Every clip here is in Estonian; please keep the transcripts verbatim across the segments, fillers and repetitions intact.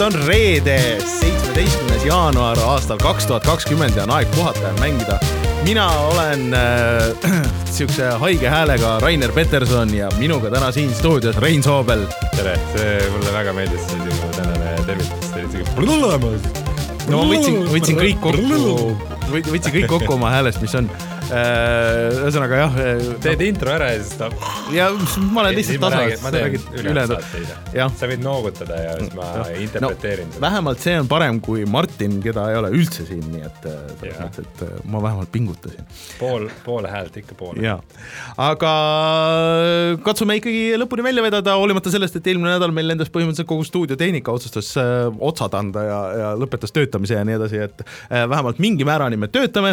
on reede, seitsmeteistkümnes jaanuar aastal kaks tuhat kakskümmend ja on aeg puhata ja mängida. Mina olen äh, siukse haige häälega Rainer Peterson ja minuga täna siin stuudios Rein Soobel. Tere, see mulle väga meeldis see tänane tervitus. No ma võtsin, võtsin kõik kokku, võtsin kõik kokku oma häälest, mis on. Ühesõnaga jah. Teed intro ära ja siis ta... Ja ma olen lihtsalt tasa. Ma teen ülejäänud saate. Sa võid noogutada ja siis ma interpreteerin. No, vähemalt see on parem kui Martin, keda ei ole üldse siin, nii et, mõttes, et ma vähemalt pingutasin. Pool, poole häält, ikka poole. Ja. Aga katsume ikkagi lõpuni välja vedada, hoolimata sellest, et eelmine nädal meil lendas põhimõtteliselt kogu stuudiotehnika otsustas otsad anda ja, ja lõpetas töötamise ja nii edasi, et vähemalt mingi määrani me töötame.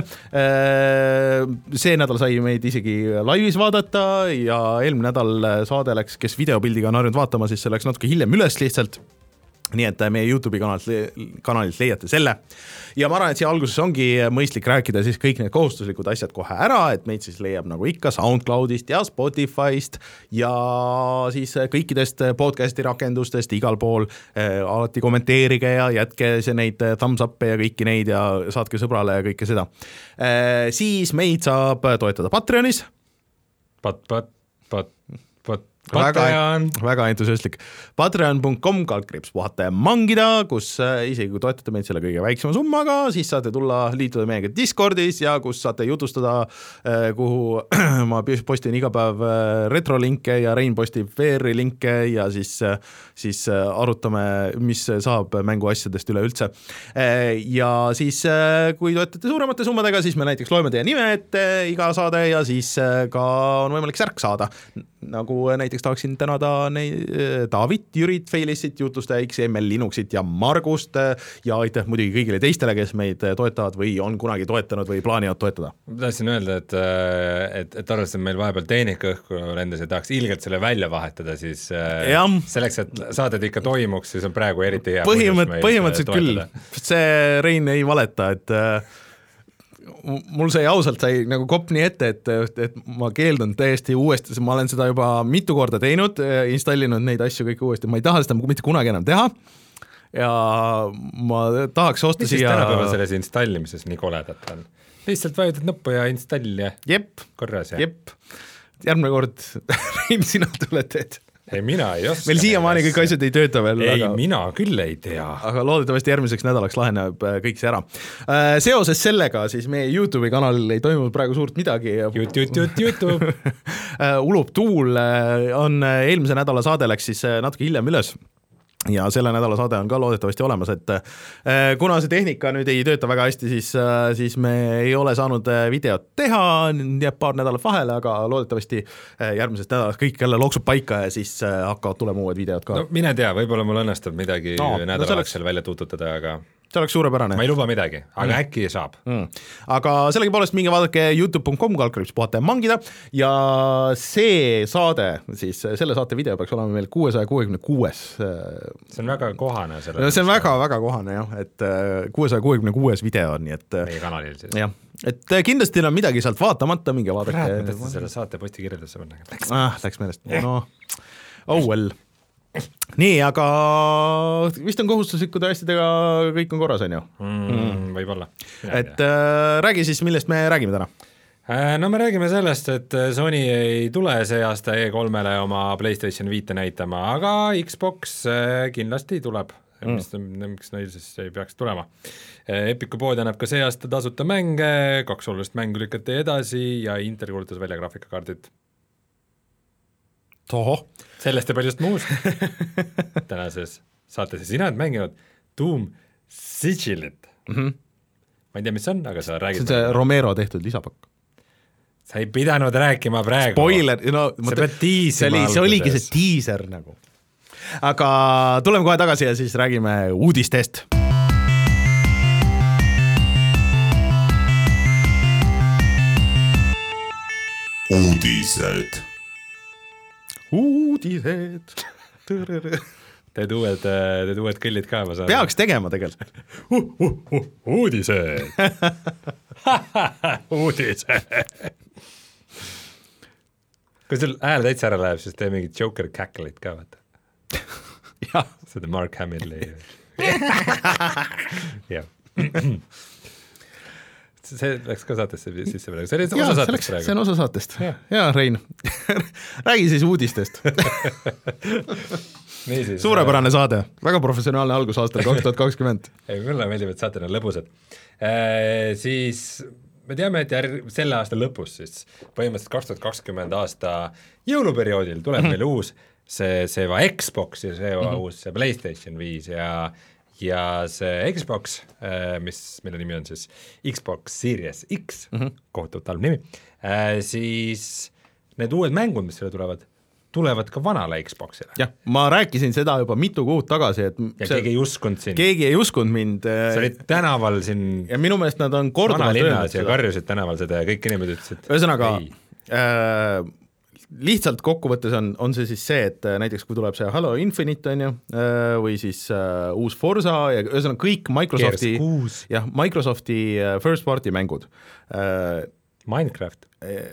See nädal sai meid isegi laivis vaadata ja eelmine nädal saade läks, kes videopildiga on harjunud vaatama, siis see läks natuke hiljem üles lihtsalt. Nii et meie YouTube'i kanalilt, kanalilt leiate selle. Ja ma arvan, et siia alguses ongi mõistlik rääkida siis kõik need kohustuslikud asjad kohe ära, et meid siis leiab nagu ikka SoundCloudist ja Spotify'st ja siis kõikidest podcasti rakendustest igal pool. Alati kommenteerige ja jätke see neid thumbs up'e ja kõiki neid ja saatke sõbrale ja kõike seda. Siis meid saab toetada Patreonis. Pat, pat, pat, pat. Patreon. Väga, väga entusiastlik. Patreon punkt com kaldkriips puhata ja mangida, kus isegi kui toetate meid selle kõige väiksema summaga, siis saate tulla liituda meiega Discordis ja kus saate jutustada, kuhu ma postin iga päev retrolinke ja Rein postib V R-i linke ja siis, siis arutame, mis saab mänguasjadest üle üldse. Ja siis, kui toetate suuremate summadega, siis me näiteks loeme teie nime ette iga saade ja siis ka on võimalik särk saada. Nagu näiteks tahaksin tänada neid, David, Jürit, Feilissit, Jutusta, X M L, Linuxit ja Margust ja aitäh muidugi kõigile teistele, kes meid toetavad või on kunagi toetanud või plaanivad toetada. Ma tahtsin öelda, et, et, et arvestades meil vahepeal tehnika õhku lendas ja tahaks ilgelt selle välja vahetada, siis ja. Selleks, et saadet ikka toimuks, siis on praegu eriti hea Põhimõtt, põhimõtteliselt küll. See Rein ei valeta, et mul sai ausalt sai nagu kopp nii ette, et, et ma keeldun täiesti uuesti, ma olen seda juba mitu korda teinud, installinud neid asju kõik uuesti, ma ei taha seda mitte kunagi enam teha ja ma tahaks osta mis siia... Mis siis tänapäeval selles installimises nii koledat on? Lihtsalt vajutad nuppu ja install ja jep, korras ja? Jep, järgmine kord Rein, sina tuled, et ei, mina ei oska. Meil siiamaani kõik asjad ei tööta veel. Ei, aga, mina küll ei tea. Aga loodetavasti järgmiseks nädalaks laheneb kõik see ära. Seoses sellega siis meie YouTube'i kanalil ei toimunud praegu suurt midagi. YouTube. Ulub tuul on eelmise nädala saade läks siis natuke hiljem üles. Ja selle nädala saade on ka loodetavasti olemas, et kuna see tehnika nüüd ei tööta väga hästi, siis, siis me ei ole saanud videot teha, jääb paar nädalat vahele, aga loodetavasti järgmisest nädalast kõik jälle loksub paika ja siis hakkavad tulema uued videod ka. No mine tea, võib-olla mul õnnestub midagi no, nädalaks no, välja tututada, aga... See oleks suurepärane. Ma ei luba midagi, aga mm. äkki saab. Mm. Aga sellegipoolest minge vaadake YouTube punkt com kaldkriips puhata ja mangida ja see saade, siis selle saate video peaks olema meil kuuesaja kuuekümne kuues. See on väga kohane. No, see on väga, väga kohane jah, et kuuesaja kuuekümne kuues video on, nii et... Meie kanalil siis. Jah, et kindlasti on midagi sealt vaatamata, minge vaadake. Kurat, ma tõesti selle saate posti kirjelduse panna. Läks, ah, läks meelest. No, oh well. Nii, aga vist on kohustuslikud asjadega kõik on korras, on ju? Mm, võib-olla. Et äh, räägi siis, millest me räägime täna? No me räägime sellest, et Sony ei tule see aasta E kolmele oma PlayStation viite näitama, aga Xbox kindlasti tuleb. Mm. Miks, miks neil siis ei peaks tulema? Epiku pood annab ka see aasta tasuta mänge, kaks olulist mängu lükati edasi ja Intel kuulutas välja graafikakaardid. Toho. Sellest ja paljust muust. Tänases saates ja sina oled mänginud Doom Sigilit. Mm-hmm. Ma ei tea, mis on, aga sa räägid. See on see Romero tehtud lisapakk. Sa ei pidanud rääkima praegu. Spoiler, no, sa pead tiisima. See oligi see tiiser nagu. Aga tuleme kohe tagasi ja siis räägime uudistest. Uudised. Uudised. Teed uued, teed uued kõllid ka. Peaks tegema tegelikult. Uh, uh, uh, uudised. Uudised. Kui sul hääl täitsa ära läheb, siis tee mingit Joker cackle'it ka, vaata. seda Mark Hamilli jah see läks ka saatesse sisse praegu, see oli osa ja, saatest praegu. See on osa saatest, jaa, Rein räägi siis uudistest Niisiis, suurepärane saade, väga professionaalne algus aastal kaks tuhat kakskümmend. Ei, mulle meeldib, et saated on lõbusad e,. Siis me teame, et järg, selle aasta lõpus siis põhimõtteliselt kaks tuhat kakskümmend aasta jõuluperioodil tuleb mm -hmm. meil uus see, see va Xbox ja see va mm -hmm. uus see PlayStation viis ja ja see Xbox, mis, mille nimi on siis Xbox Series X mm, -hmm. kohutavalt halb nimi, siis need uued mängud, mis selle tulevad, tulevad ka vanale Xboxile. jah, ma rääkisin seda juba mitu kuud tagasi, et ja see, keegi ei uskunud sind. keegi ei uskunud mind. sa olid tänaval siin ja minu meelest nad on korduvalt öelnud ja karjusid tänaval seda ja kõik inimesed ütlesid. ühesõnaga äh, lihtsalt kokkuvõttes on, on see siis see, et näiteks kui tuleb see Halo Infinite on ju, või siis uh, uus Forza ja ühesõnaga kõik Microsofti, jah, Microsofti first party mängud uh,. Minecraft.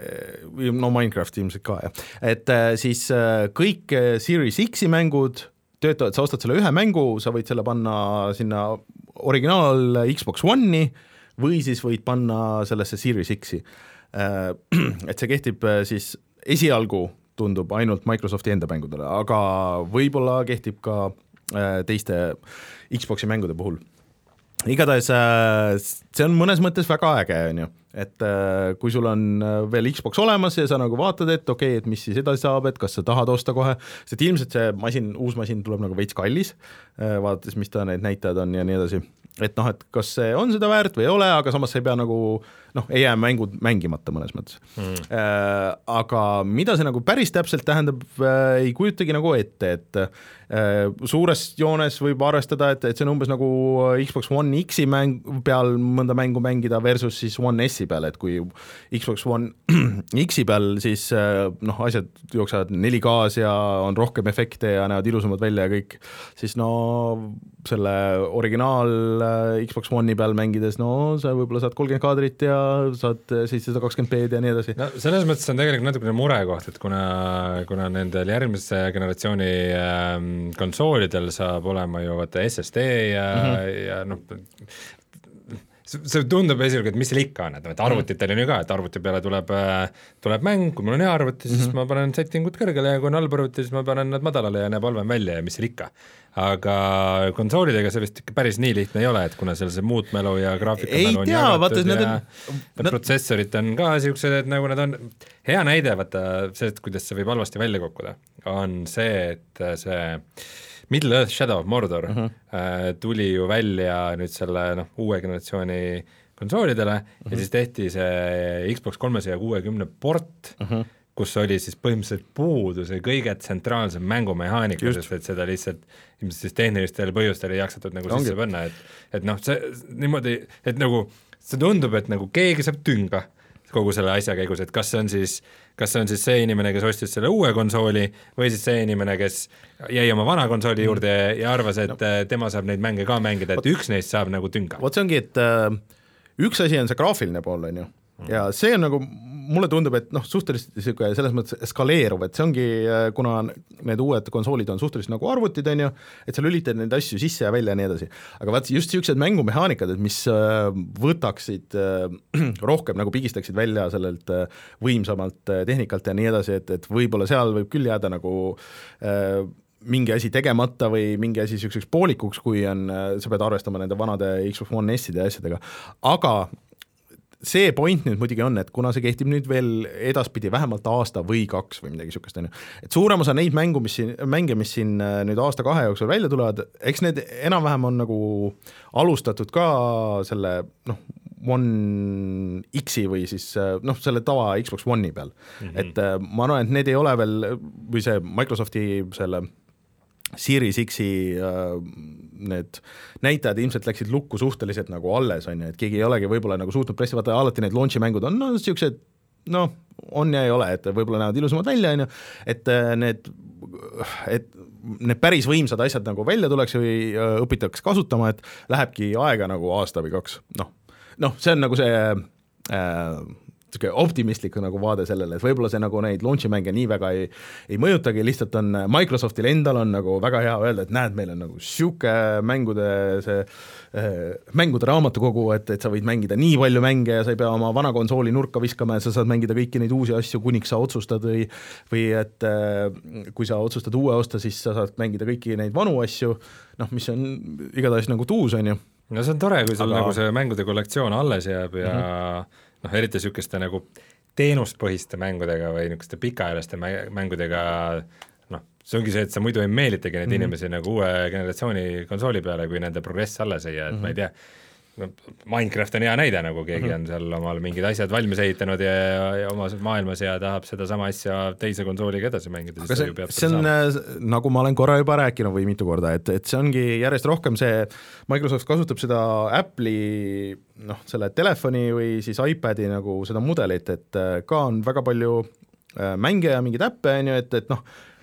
No Minecraft ilmselt ka, jah. Et uh, siis uh, kõik Series X-i mängud töötavad, sa ostad selle ühe mängu, sa võid selle panna sinna originaal Xbox One'i või siis võid panna sellesse Series X-i uh,. Et see kehtib uh, siis esialgu tundub ainult Microsofti enda mängudele, aga võib-olla kehtib ka teiste Xboxi mängude puhul. Igatahes see on mõnes mõttes väga äge, on ju, et kui sul on veel Xbox olemas ja sa nagu vaatad, et okei okay,, et mis siis edasi saab, et kas sa tahad osta kohe, sest ilmselt see masin, uus masin tuleb nagu veits kallis, vaadates, mis ta need näitajad on ja nii edasi. Et noh, et kas see on seda väärt või ei ole, aga samas sa ei pea nagu noh, ei jää mängud mängimata mõnes mõttes mm. äh, aga mida see nagu päris täpselt tähendab äh, ei kujutagi nagu ette, et äh, suures joones võib arvestada, et, et see on umbes nagu Xbox One X-i mäng peal mõnda mängu mängida versus siis One S-i peal, et kui Xbox One X-i peal siis äh, noh, asjad jooksevad neli K-s ja on rohkem efekte ja näevad ilusamad välja ja kõik, siis no selle originaal Xbox One'i peal mängides, no sa võib-olla saad kolmkümmend kaadrit ja saad seitsesada kakskümmend P-d ja nii edasi. No selles mõttes on tegelikult natukene murekoht, et kuna, kuna nendel järgmise generatsiooni ähm, konsoolidel saab olema ju vaata S S D ja mm, -hmm. ja noh, see tundub esialgu, et mis seal ikka on, et arvutitel on ju ka, et arvuti peale tuleb, tuleb mäng, kui mul on hea arvuti, siis mm -hmm. ma panen settingud kõrgele ja kui on halb arvuti, siis ma panen nad madalale ja näeb halvem välja ja mis seal ikka. Aga konsoolidega see vist ikka päris nii lihtne ei ole, et kuna seal see muutmelu ja graafikamelu on jagatud ja need, need protsessorid on ka niisugused, et nagu nad on, hea näide, vaata see, et kuidas see võib halvasti välja kukkuda, on see, et see Middle Earth Shadow of Mordor uh -huh. äh, tuli ju välja nüüd selle noh, uue generatsiooni konsoolidele uh -huh. ja siis tehti see Xbox kolmesaja kuuekümne port uh, -huh. kus oli siis põhimõtteliselt puudu see kõige tsentraalsem mängumehaanika, sest et seda lihtsalt ilmselt siis tehnilistel põhjustel ei jaksatud nagu Ongi. Sisse panna, et, et noh, see niimoodi, et nagu see tundub, et nagu keegi saab tünga kogu selle asja käigus, et kas see on siis kas see on siis see inimene, kes ostis selle uue konsooli või siis see inimene, kes jäi oma vana konsooli juurde mm. ja arvas, et no. tema saab neid mänge ka mängida, et üks neist saab nagu tünga. Vot see ongi, et äh, üks asi on see graafiline pool, on ju, ja see on nagu, mulle tundub, et noh, suhteliselt selles mõttes eskaleeruv, et see ongi, kuna need uued konsoolid on suhteliselt nagu arvutid, on ju, et sa lülitad neid asju sisse ja välja ja nii edasi. Aga vaat just niisugused mängumehaanikad, et mis võtaksid rohkem, nagu pigistaksid välja sellelt võimsamalt tehnikalt ja nii edasi, et, et võib-olla seal võib küll jääda nagu äh, mingi asi tegemata või mingi asi niisuguseks poolikuks, kui on, sa pead arvestama nende vanade Xbox One S-ide ja asjadega, aga see point nüüd muidugi on, et kuna see kehtib nüüd veel edaspidi vähemalt aasta või kaks või midagi niisugust, on ju, et suurem osa neid mängu, mis siin, mänge, mis siin nüüd aasta-kahe jooksul välja tulevad, eks need enam-vähem on nagu alustatud ka selle noh, One X-i või siis noh, selle tava Xbox One'i peal mm. -hmm. et ma arvan, et need ei ole veel, või see Microsofti selle Series X-i äh, need näitajad ilmselt läksid lukku suhteliselt nagu alles, on ju, et keegi ei olegi võib-olla nagu suutnud pressi, vaata alati need launch'i mängud on no, niisugused, noh, on ja ei ole, et võib-olla näevad ilusamad välja, on ju, et need, et need päris võimsad asjad nagu välja tuleks või õpitaks kasutama, et lähebki aega nagu aasta või kaks, noh, noh, see on nagu see äh, optimistlik nagu vaade sellele, et võib-olla see nagu neid launch'i mänge nii väga ei, ei mõjutagi, lihtsalt on Microsoftil endal on nagu väga hea öelda, et näed, meil on nagu siuke mängude see äh, mängude raamatukogu, et, et sa võid mängida nii palju mänge ja sa ei pea oma vana konsooli nurka viskama ja sa saad mängida kõiki neid uusi asju, kuniks sa otsustad või, või et äh, kui sa otsustad uue osta, siis sa saad mängida kõiki neid vanu asju, noh, mis on igatahes nagu tuus, on ju. No see on tore, kui sul Aga... nagu see mängude kollektsioon alles jääb ja mm-hmm. noh, eriti niisuguste nagu teenustpõhiste mängudega või niisuguste pikaajaliste mängudega, noh, see ongi see, et sa muidu ei meelitagi neid mm-hmm. inimesi nagu uue generatsiooni konsooli peale, kui nende progress alles ei jää, et mm-hmm. ma ei tea, Minecraft on hea näide, nagu keegi mm-hmm. on seal omal mingid asjad valmis ehitanud ja, ja oma maailmas ja tahab seda sama asja teise konsooliga edasi mängida. Aga see, see on, nagu ma olen korra juba rääkinud või mitu korda, et, et see ongi järjest rohkem see, Microsoft kasutab seda Apple'i, noh, selle telefoni või siis iPadi nagu seda mudelit, et ka on väga palju mänge ja mingeid äppe, on ju, et, et noh,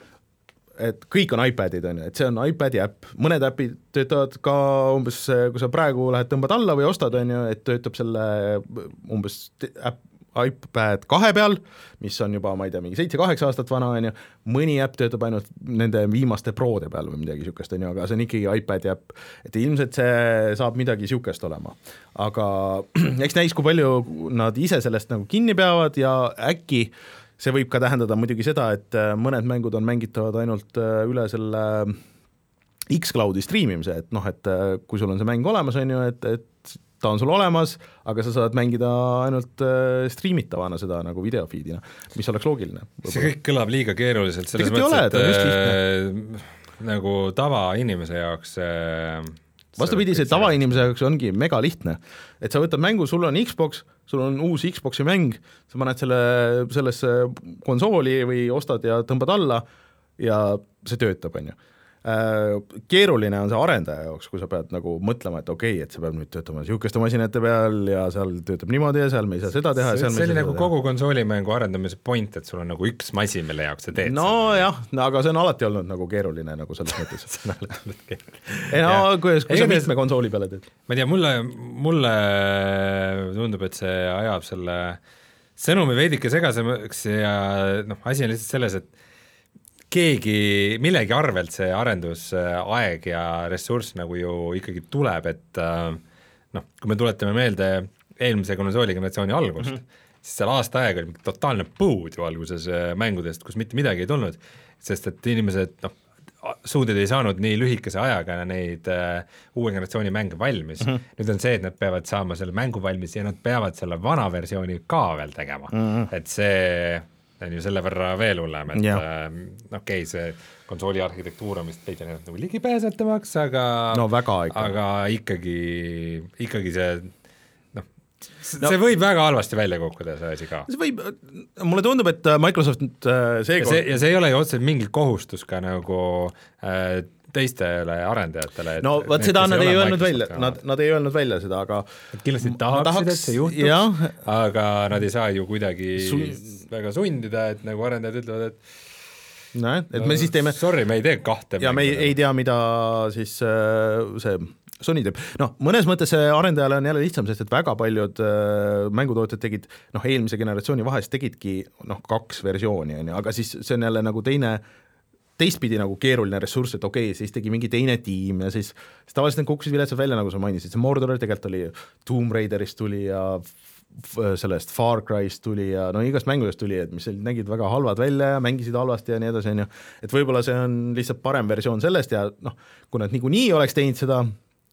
et kõik on iPadid, on ju, et see on iPadi äpp, mõned äpid töötavad ka umbes, kui sa praegu lähed tõmbad alla või ostad, on ju, et töötab selle umbes äpp, iPad kahe peal, mis on juba, ma ei tea, mingi seitse-kaheksa aastat vana, on ju, mõni äpp töötab ainult nende viimaste Prode peal või midagi niisugust, on ju, aga see on ikkagi iPadi äpp, et ilmselt see saab midagi niisugust olema. Aga eks näis, kui palju nad ise sellest nagu kinni peavad ja äkki see võib ka tähendada muidugi seda, et mõned mängud on mängitavad ainult üle selle X-Cloudi streamimise, et noh, et kui sul on see mäng olemas, on ju, et, et ta on sul olemas, aga sa saad mängida ainult streamitavana seda nagu videofeedina, mis oleks loogiline. See kõik kõlab liiga keeruliselt, selles mõttes, et nagu tavainimese jaoks vastupidi, see tavainimese jaoks ongi mega lihtne, et sa võtad mängu, sul on Xbox, sul on uus Xboxi mäng, sa paned selle sellesse konsooli või ostad ja tõmbad alla ja see töötab, on ju. Keeruline on see arendaja jaoks, kui sa pead nagu mõtlema, et okei, okay, et see peab nüüd töötama niisugeste masinate peal ja seal töötab niimoodi ja seal me ei saa seda teha. See, seal see oli nagu kogu konsoolimängu arendamise point, et sul on nagu üks masin, mille jaoks sa teed. No seda. Jah, no, aga see on alati olnud nagu keeruline nagu selles mõttes. see on alati olnud keeruline. Ei no, kui, kui sa mitme konsooli peale teed. Ma ei tea, mulle, mulle tundub, et see ajab selle sõnumi veidike segasemaks ja noh, asi on lihtsalt selles, et keegi, millegi arvelt see arendusaeg ja ressurss nagu ju ikkagi tuleb, et noh, kui me tuletame meelde eelmise konsooli generatsiooni algust, mm-hmm. siis seal aasta aega oli totaalne põud ju alguses mängudest, kus mitte midagi ei tulnud, sest et inimesed noh, suudid ei saanud nii lühikese ajaga neid uh, uue generatsiooni mänge valmis. Mm-hmm. Nüüd on see, et nad peavad saama selle mängu valmis ja nad peavad selle vana versiooni ka veel tegema, mm-hmm. et see on ju selle võrra veel hullem, et yeah. äh, okei okay,, see konsooli arhitektuur on vist veidi nagu ligipääsetavaks, aga no väga ikka. Aga ikkagi, ikkagi see noh, see no. võib väga halvasti välja kukkuda, see asi ka. See võib, mulle tundub, et Microsoft see ja see, ja see ei ole ju otseselt mingi kohustus ka nagu äh, teistele arendajatele. No võt seda nad ei öelnud välja, nad, nad ei öelnud välja seda, aga et kindlasti tahaksid, tahaks, et see juhtuks, jah. Aga nad ei saa ju kuidagi Sun... väga sundida, et nagu arendajad ütlevad, et no, et no, me siis teeme sorry, me ei tee kahte ja me ei, ei tea, mida siis äh, see Sony teeb. Noh, mõnes mõttes arendajale on jälle lihtsam, sest et väga paljud äh, mängutootjad tegid, noh, eelmise generatsiooni vahest tegidki noh, kaks versiooni, on ju, aga siis see on jälle nagu teine teistpidi nagu keeruline ressurss, et okei okay,, siis tegi mingi teine tiim ja siis, siis tavaliselt need kukkusid viletsad välja, nagu sa mainisid, see Mordor tegelikult oli Tomb Raiderist tuli ja sellest Far Cry'st tuli ja no igast mängudest tuli, et mis nägid väga halvad välja ja mängisid halvasti ja nii edasi, on ju, et võib-olla see on lihtsalt parem versioon sellest ja noh, kui nad niikuinii oleks teinud seda,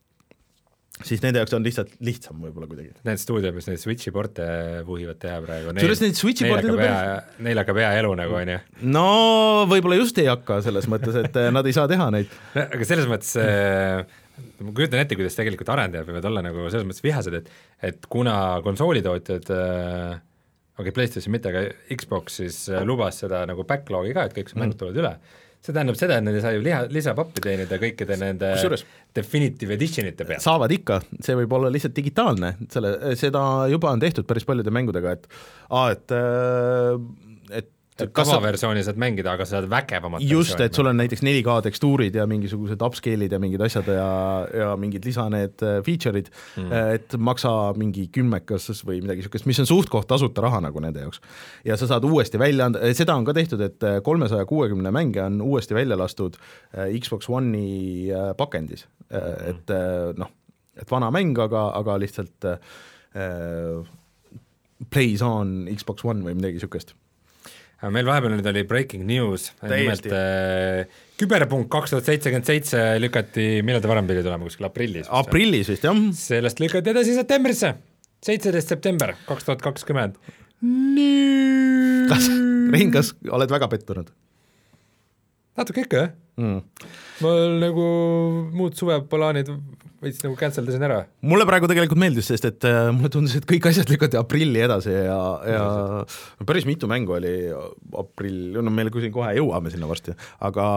siis nende jaoks on lihtsalt lihtsam võib-olla kuidagi. Need stuudio, mis neid Switchi porte puhivad teha praegu, neil, neil, neil, neil hakkab hea elu nagu, on ju? No võib-olla just ei hakka selles mõttes, et nad ei saa teha neid. No, aga selles mõttes ma kujutan ette, kuidas tegelikult arendajad võivad olla nagu selles mõttes vihased, et, et kuna konsoolitootjad okei, okay, PlayStation mitte, aga Xbox siis lubas seda nagu backlogi ka, et kõik see mängud tulevad üle, see tähendab seda, et nad ei saa ju liha, lisapappi teenida kõikide nende Kusjuures, Definitive Editionite pealt. Saavad ikka, see võib olla lihtsalt digitaalne, selle, seda juba on tehtud päris paljude mängudega, et, aa, et, et tavaversiooni saad mängida, aga saad vägevamat just, et sul on näiteks neli K tekstuurid ja mingisugused upscale'id ja mingid asjad ja, ja mingid lisa need feature'id mm., et maksa mingi kümmekas või midagi niisugust, mis on suht koht tasuta raha nagu nende jaoks. Ja sa saad uuesti välja anda, seda on ka tehtud, et kolmesaja kuuekümne mänge on uuesti välja lastud Xbox One'i pakendis, et noh, et vana mäng, aga, aga lihtsalt äh, plays on Xbox One või midagi niisugust. Meil vahepeal nüüd oli breaking news, nimelt äh, Küberpunk kaks tuhat seitsekümmend seitse lükati, millal ta varem pidi tulema, kuskil aprillis? Aprillis vist, jah. Sellest lükati edasi septembrisse, seitseteist september kaks tuhat kakskümmend. Kas, Rein, kas oled väga pettunud? Natuke ikka, jah? Mm. Mul nagu muud suveplaanid võiks nagu canceldasin ära. Mulle praegu tegelikult meeldis, sest et äh, mulle tundus, et kõik asjad lükati aprilli edasi ja, ja päris mitu mängu oli aprill, no meil kui siin kohe jõuame sinna varsti, aga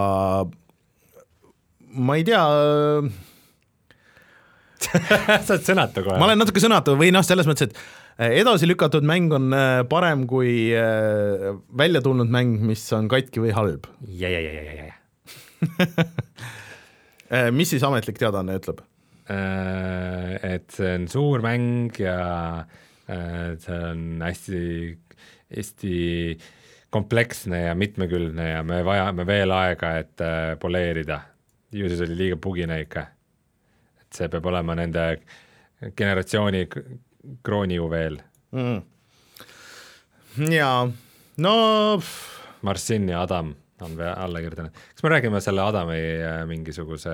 ma ei tea sa oled sõnatu kohe? Ma olen natuke sõnatu või noh, selles mõttes, et edasi lükatud mäng on parem kui välja tulnud mäng, mis on katki või halb. Ja, ja, ja, ja, ja. Mis siis ametlik teadaanne ütleb? Et see on suur mäng ja see on hästi, hästi kompleksne ja mitmekülgne ja me vajame veel aega, et poleerida. Ju siis oli liiga bugine ikka. Et see peab olema nende generatsiooni krooniu veel. Mm. Ja, no... Marsin ja Adam on alla kirjutanud. Kas me räägime selle Adami mingisuguse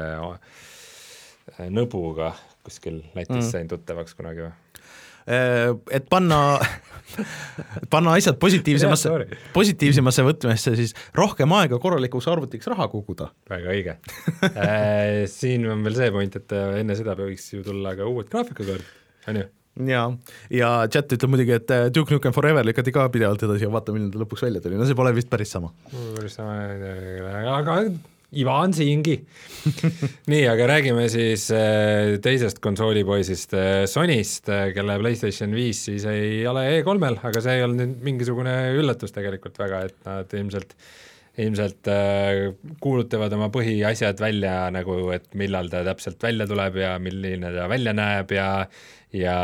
nõbuga kuskil Lätis mm. sain tuttavaks kunagi või? Et panna, panna asjad positiivsemasse, positiivsemasse võtmesse, siis rohkem aega korralikuks arvutiks raha koguda. Väga õige. Siin on veel see point, et enne seda võiks ju tulla ka uued graafikakaard, on ju? Ja, ja chat ütleb muidugi, et Duke Nukem Forever lükati ka pidevalt edasi ja vaata, milline ta lõpuks välja tuli. No see pole vist päris sama. Päris sama, aga Iva on siingi. Nii, aga räägime siis teisest konsoolipoisist Sonyst, kelle PlayStation viis siis ei ole E kolmel, aga see ei ole nüüd mingisugune üllatus tegelikult väga, et nad ilmselt, ilmselt kuulutavad oma põhiasjad välja, nagu et millal ta täpselt välja tuleb ja milline ta välja näeb ja, ja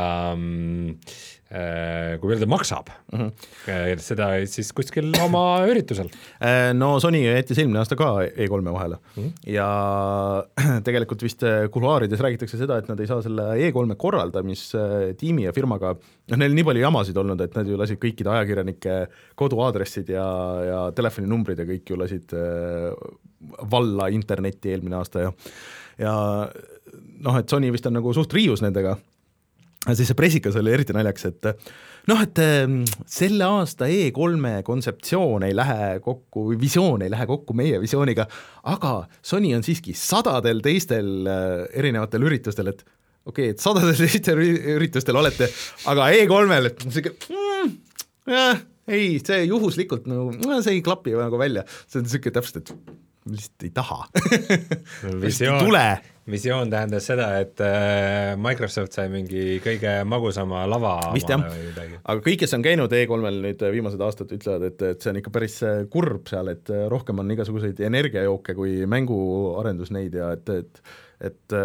kui palju ta maksab mm-hmm. seda siis kuskil oma üritusel. No Sony jättis eelmine aasta ka E kolme vahele mm-hmm. ja tegelikult vist kuluaarides räägitakse seda, et nad ei saa selle E kolme korraldamistiimi ja firmaga, noh neil nii palju jamasid olnud, et nad ju lasid kõikide ajakirjanike koduaadressid ja, ja telefoninumbrid ja kõik ju lasid valla internetti eelmine aasta ja, ja noh, et Sony vist on nagu suht riius nendega. Siis see pressikas oli eriti naljaks, et noh, et selle aasta E kolme kontseptsioon ei lähe kokku, visioon ei lähe kokku meie visiooniga, aga Sony on siiski sadadel teistel erinevatel üritustel, et okei, okay, et sadadel teistel üritustel olete, aga E kolmel, et see, mm, jah, ei, see juhuslikult, no, see ei klapi nagu välja, see on siuke täpselt, et lihtsalt ei taha. Visioon, tule. Visioon tähendas seda, et Microsoft sai mingi kõige magusama lava vist jah, aga kõik, kes on käinud E kolmel nüüd viimased aastad ütlevad, et, et see on ikka päris kurb seal, et rohkem on igasuguseid energiajooke kui mänguarendus neid ja et, et, et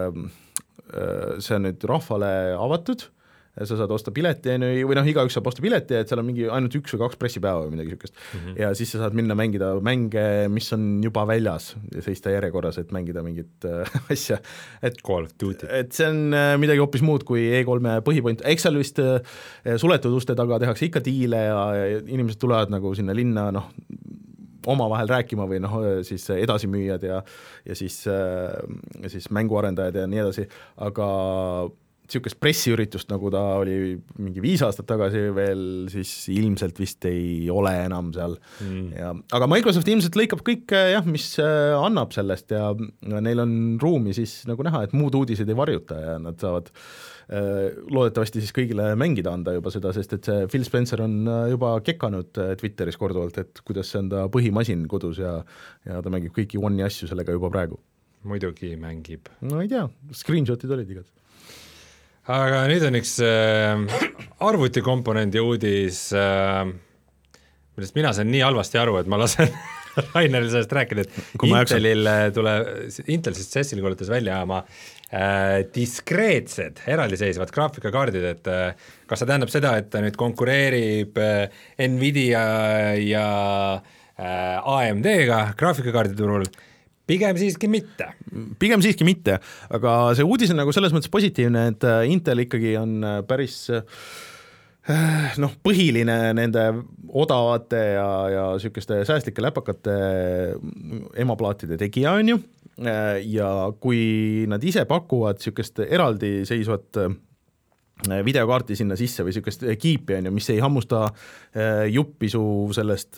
see on nüüd rahvale avatud, sa saad osta pileti või noh, igaüks saab osta pileti, et seal on mingi ainult üks või kaks pressipäeva või midagi niisugust mm-hmm. ja siis sa saad minna mängida mänge, mis on juba väljas ja seista järjekorras, et mängida mingit äh, asja, et, et see on äh, midagi hoopis muud kui E kolme põhipoint, eks seal vist äh, suletud uste taga tehakse ikka diile ja, ja inimesed tulevad nagu sinna linna noh, omavahel rääkima või noh, siis edasimüüjad ja, ja siis, äh, siis mänguarendajad ja nii edasi, aga niisugust pressiüritust, nagu ta oli mingi viis aastat tagasi veel, siis ilmselt vist ei ole enam seal mm. ja, aga Microsoft ilmselt lõikab kõik jah, mis annab sellest ja neil on ruumi siis nagu näha, et muud uudised ei varjuta ja nad saavad loodetavasti siis kõigile mängida anda juba seda, sest et see Phil Spencer on juba kekanud Twitteris korduvalt, et kuidas see on ta põhimasin kodus ja, ja ta mängib kõiki One'i asju sellega juba praegu. Muidugi mängib. No ei tea, screenshotid olid igad. Aga nüüd on üks äh, arvutikomponendi uudis äh, millest mina saan nii halvasti aru, et ma lasen Raineril sellest rääkida, et Intelil tuleb, Intel siis C E S-il kuulutas välja oma äh, diskreetsed eraldiseisvad graafikakaardid, et äh, kas see tähendab seda, et ta nüüd konkureerib äh, Nvidia ja äh, A M D-ga graafikakaarditurul, pigem siiski mitte. Pigem siiski mitte, aga see uudis on nagu selles mõttes positiivne, et Intel ikkagi on päris noh, põhiline nende odavate ja, ja sükeste säästlike läpakate emaplaatide tegija on ju, ja kui nad ise pakuvad sükest eraldi seisvat videokaarti sinna sisse või sükest kiipi on ju, mis ei hammusta juppi su sellest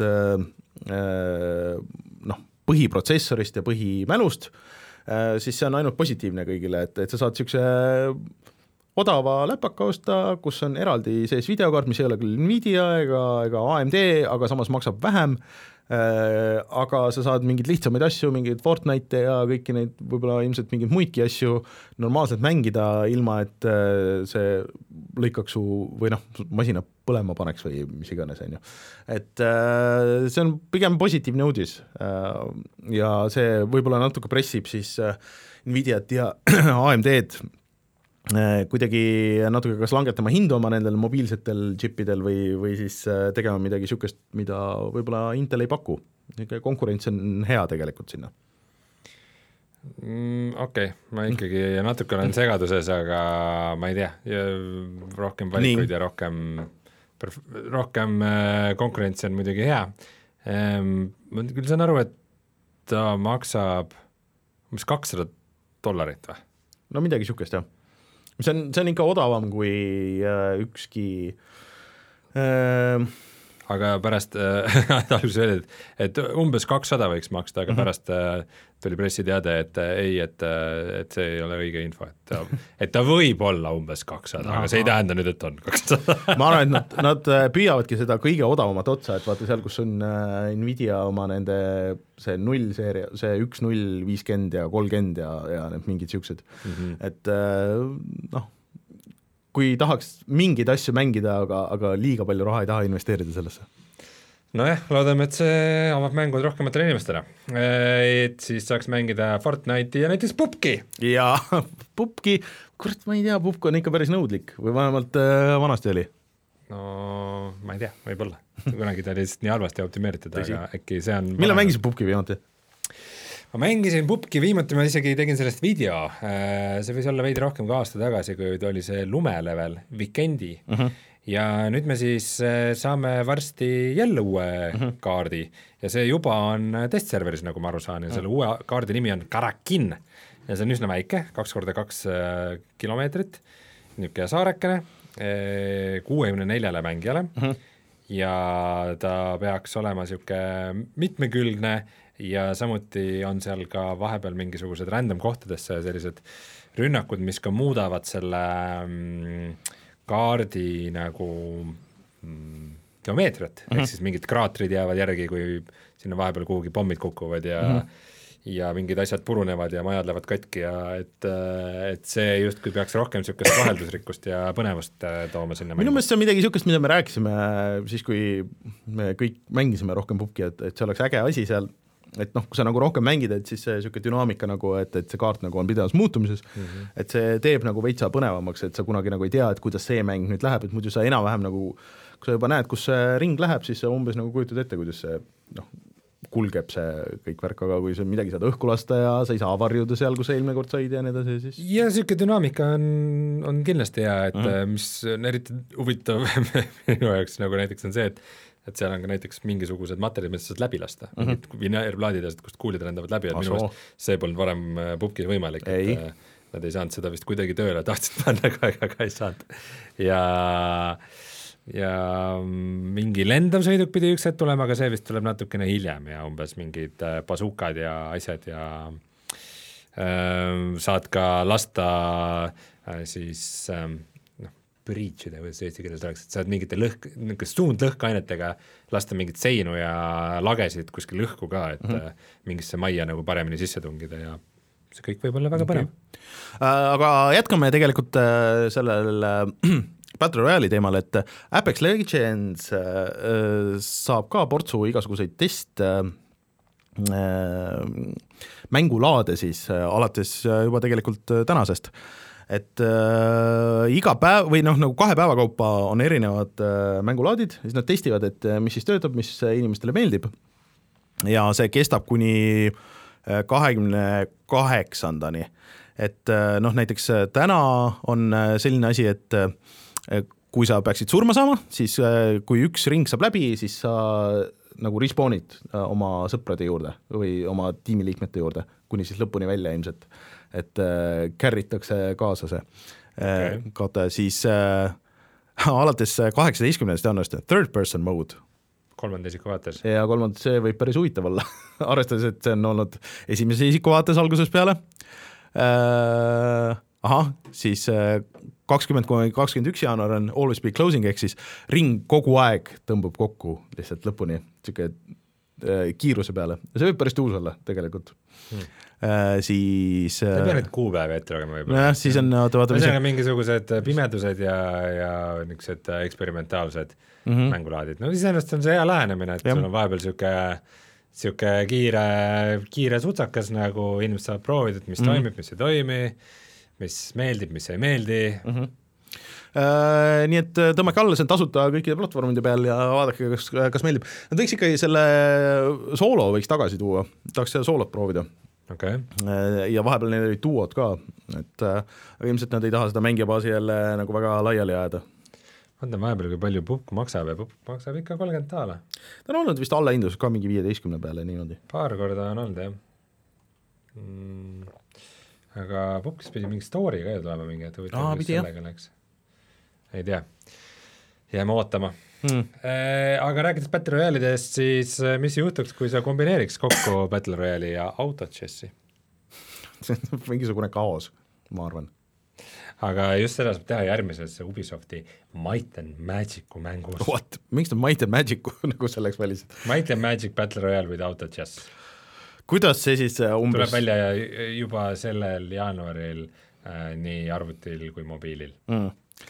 noh, põhiprotsessorist ja põhimälust, siis see on ainult positiivne kõigile, et, et sa saad sükse odava läpaka osta, kus on eraldi sees videokaart, mis ei ole küll Nvidia ega, ega A M D, aga samas maksab vähem, äh, aga sa saad mingeid lihtsamaid asju, mingeid Fortnite ja kõiki neid võib-olla ilmselt mingeid muidki asju normaalselt mängida, ilma et äh, see lõikaks su või noh, masina põlema paneks või mis iganes, on ju. Et äh, see on pigem positiivne uudis äh, ja see võib-olla natuke pressib siis äh, Nvidiat ja A M D-d kuidagi natuke kas langetama hindu oma nendel mobiilsetel džipidel või, või siis tegema midagi sükest, mida võib-olla Intel ei paku. Konkurents on hea tegelikult sinna. Mm, Okei, okay. Ma ikkagi natuke olen segaduses, aga ma ei tea, rohkem valikuid Nii. ja rohkem, rohkem konkurents on muidugi hea. Ma küll saan aru, et ta maksab umbes kakssada dollarit või? No midagi sükest, jah. See on, see on ikka odavam kui äh, ükski äh... aga pärast äh, alguses öeldi, et, et umbes kakssada võiks maksta, aga mm-hmm. pärast äh, tuli pressiteade, et äh, ei, et, äh, et see ei ole õige info, et ta, et ta võib olla umbes kakssada, aga see ei tähenda nüüd, et on kakssada. Ma arvan, et nad, nad püüavadki seda kõige odavamat otsa, et vaata seal, kus on äh, Nvidia oma nende see null seeria, see üks null viiskümmend ja kolmkümmend ja, ja need mingid siuksed, mm-hmm. et äh, noh, kui tahaks mingeid asju mängida, aga, aga liiga palju raha ei taha investeerida sellesse. Nojah, loodame, et see avab mängud rohkematele inimestele, et siis saaks mängida Fortnite'i ja näiteks Pupki. Ja Pupki, kurat, ma ei tea, Pupk on ikka päris nõudlik või vähemalt äh, vanasti oli. No ma ei tea, võib-olla. Kunagi ta oli lihtsalt nii halvasti optimeeritud, aga äkki see on... Millal mängisid Pupki viimati? Ma mängisin Pupki viimati, ma isegi tegin sellest video, see võis olla veidi rohkem ka aasta tagasi, kui oli see lumelevel, Weekendi, uh-huh. ja nüüd me siis saame varsti jälle uue uh-huh. kaardi ja see juba on testserveris, nagu ma aru saan, ja selle uh-huh. uue kaardi nimi on Karakin ja see on üsna väike, kaks korda kaks kilomeetrit, niisugune saarekene, kuuekümne neljale mängijale uh-huh. ja ta peaks olema niisugune mitmekülgne ja samuti on seal ka vahepeal mingisugused random kohtadesse sellised rünnakud, mis ka muudavad selle mm, kaardi nagu mm, geomeetriat, mm-hmm. ehk siis mingid kraatrid jäävad järgi, kui sinna vahepeal kuhugi pommid kukuvad ja mm-hmm. ja mingid asjad purunevad ja majad lähevad katki ja et, et see justkui peaks rohkem niisugust vaheldusrikkust ja põnevust tooma sinna. Minu meelest see on midagi niisugust, mida me rääkisime siis, kui me kõik mängisime rohkem Pupki, et, et see oleks äge asi seal, et noh, kui sa nagu rohkem mängid, et siis see niisugune dünaamika nagu, et, et see kaart nagu on pidevas muutumises, mm-hmm. et see teeb nagu veitsa põnevamaks, et sa kunagi nagu ei tea, et kuidas see mäng nüüd läheb, et muidu sa enam-vähem nagu, kui sa juba näed, kus see ring läheb, siis sa umbes nagu kujutad ette, kuidas see noh, kulgeb see kõik värk, aga kui sa midagi saad õhku lasta ja sa ei saa varjuda seal, kus sa eelmine kord said ja nii edasi, siis... Ja niisugune dünaamika on, on kindlasti hea, et mm-hmm. mis on eriti huvitav minu jaoks nagu näiteks on see, et et seal on ka näiteks mingisugused materjalid, mis saad läbi lasta, mingid mm-hmm. vineerplaadid, kust kuulid rändavad läbi, et minu meelest see polnud varem Pupkis võimalik, et ei. Nad ei saanud seda vist kuidagi tööle, tahtsid panna, aga ka ei saanud. Ja, ja mingi lendav sõiduk pidi üks hetk tulema, aga see vist tuleb natukene hiljem ja umbes mingid bazukad ja asjad ja äh, saad ka lasta äh, siis... Äh, breach'ide, või see eesti keeles oleks, et saad mingite lõhk, suund lõhkainetega lasta mingit seinu ja lagesid kuskil lõhku ka, et mm-hmm. mingisse majja nagu paremini sisse tungida ja see kõik võib olla väga okay. põnev. Aga jätkame tegelikult sellel Battle Royale'i teemal, et Apex Legends äh, saab ka portsu igasuguseid test äh, mängulaade siis äh, alates juba tegelikult tänasest. Et äh, iga päev või noh, nagu kahe päeva kaupa on erinevad äh, mängulaadid, siis nad testivad, et mis siis töötab, mis inimestele meeldib ja see kestab kuni kahekümne kaheksandani. Et äh, noh, näiteks täna on selline asi, et äh, kui sa peaksid surma saama, siis äh, kui üks ring saab läbi, siis sa nagu respawnid äh, oma sõprade juurde või oma tiimiliikmete juurde, kuni siis lõpuni välja ilmselt. Et äh, kärritakse kaasa see okay. Kaota, siis äh, alates kaheksateistkümnendast jaanuarist third person mode. Kolmanda isiku vaates. Ja kolmanda, see võib päris huvitav olla, arvestades, et see on olnud esimese isiku vaates alguses peale. Äh, aha, siis kakskümmend kakskümmend üks jaanuar on always be closing, ehk siis ring kogu aeg tõmbub kokku lihtsalt lõpuni, siuke äh, kiiruse peale. See võib päris tuus olla tegelikult. Hmm. Äh, siis ta ei pea nüüd kuupäevi ette lugema võib-olla. Jah, siis on vaata, vaata, mis on mingisugused pimedused ja, ja niisugused eksperimentaalsed mm -hmm. mängulaadid. No iseenesest on see hea lähenemine, et ja. sul on vahepeal siuke, siuke kiire, kiire sutsakas, nagu inimesed saavad proovida, mis mm -hmm. toimib, mis ei toimi, mis meeldib, mis ei meeldi. Mm -hmm. äh, nii et tõmmake alla, see on tasuta kõikide platvormide peal ja vaadake, kas, kas meeldib. Nad võiks ikkagi selle soolo võiks tagasi tuua, tahaks seda soolot proovida. Okay. Ja vahepeal neil olid duod ka, et äh, ilmselt nad ei taha seda mängijabaasi jälle nagu väga laiali jääda. Vaatan vahepeal, kui palju pupk maksab ja pupk maksab ikka kolmkümmend taala. Ta on olnud vist alla hindus ka mingi viieteistkümne peale niimoodi. Paar korda on olnud, jah. Mm, aga pupkis pidi mingi story ka ju tulema mingi, et huvitav, mis sellega läks. Ei tea, jääme ootama. Hmm. Äh, aga rääkides Battle Royale'idest, siis mis juhtuks, kui sa kombineeriks kokku Battle Royale'i ja autochessi? See on mingisugune kaos, ma arvan. Aga just seda saab teha järgmises Ubisofti Might and Magicu mängus. What? Miks ta Might and Magicu nagu selleks välised? Might and Magic Battle Royale with autochess. Kuidas see siis umbes... tuleb välja juba sellel jaanuaril äh, nii arvutil kui mobiilil. Mm.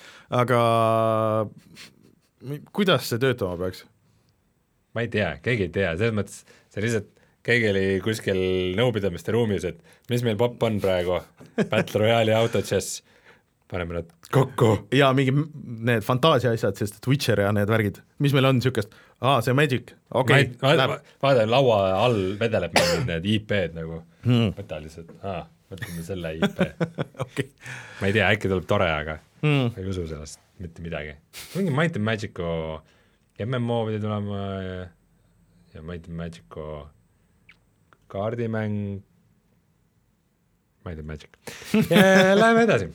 Aga... kuidas see töötama peaks? Ma ei tea, keegi ei tea, selles mõttes see lihtsalt keegi oli kuskil nõupidamiste ruumis, et mis meil popp on praegu, Battle Royale ja autochess, paneme nad kokku. Ja mingi need fantaasia asjad, sest Twitcher ja need värgid, mis meil on niisugust, aa, see Magic, okei. Okay, va vaada, laua all vedeleb need I P-d nagu, hmm. võta lihtsalt, aa, võtame selle I P. Okay. Ma ei tea, äkki tuleb tore, aga hmm. ma ei usu sellest mitte midagi. Mingi Might and Magicu M M O pidi tulema ja, ja Might and Magicu kaardimäng Might and Magic. Läheme edasi.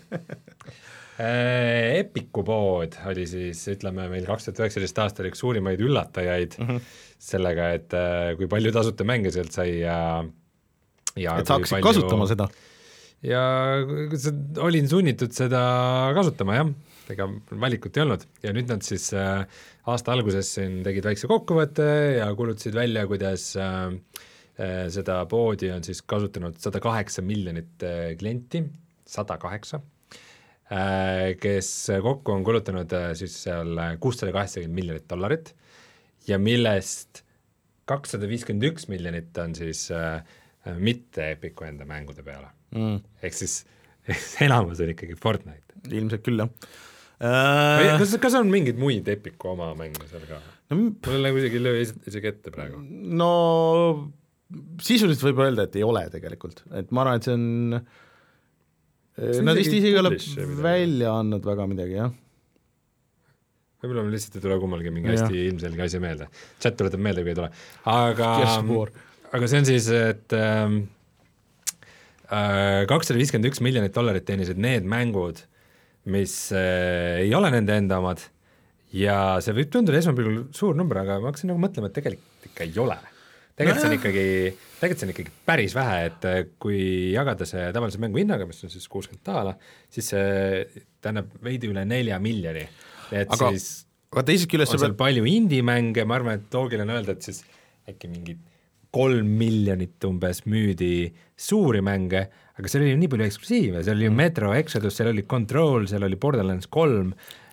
Epiku pood oli siis, ütleme meil kaks tuhat üheksateist aastal üks suurimaid üllatajaid mm -hmm. sellega, et kui palju tasuta mänge sealt sai ja, ja et saaksid palju... kasutama seda. Ja olin sunnitud seda kasutama, jah. Ega valikut ei olnud ja nüüd nad siis äh, aasta alguses siin tegid väikse kokkuvõtte ja kuulutasid välja, kuidas äh, äh, seda poodi on siis kasutanud sada kaheksa miljonit äh, klienti, sada kaheksa, äh, kes kokku on kulutanud äh, siis seal kuussada kaheksakümmend miljonit dollarit ja millest kakssada viiskümmend üks miljonit on siis äh, mitte Epiku enda mängude peale mm.. ehk siis enamus on ikkagi Fortnite. Ilmselt küll, jah. Uh, kas, kas on mingid muid Epiku oma mänge seal ka? No, mul on isegi löö isegi ette praegu. No sisuliselt võib öelda, et ei ole tegelikult. Et ma arvan, et see on... See nad vist isegi ole välja andnud väga midagi, jah. Võib-olla me lihtsalt ei tule kummalgi mingi hästi ja. Ilmselge asi meelde. Chat tuletab meelde, kui ei tule. Aga, aga see on siis, et ähm, äh, kakssada viiskümmend üks miljonit dollarit teenisid need mängud, mis äh, ei ole nende enda omad ja see võib tunduda esmapilgul suur number, aga ma hakkasin nagu mõtlema, et tegelikult ikka ei ole. Tegelikult see on ikkagi, tegelikult see on ikkagi päris vähe, et kui jagada see tavalise mängu hinnaga, mis on siis kuuskümmend taala, siis see tähendab veidi üle nelja miljoni. Et aga siis teisest küljest on seal palju indie-mänge, ma arvan, et loogiline öelda, et siis äkki mingi kolm miljonit umbes müüdi suuri mänge, aga seal oli nii palju eksklusiive, seal oli mm. Metro Exodus, seal oli Control, seal oli Borderlands kolm,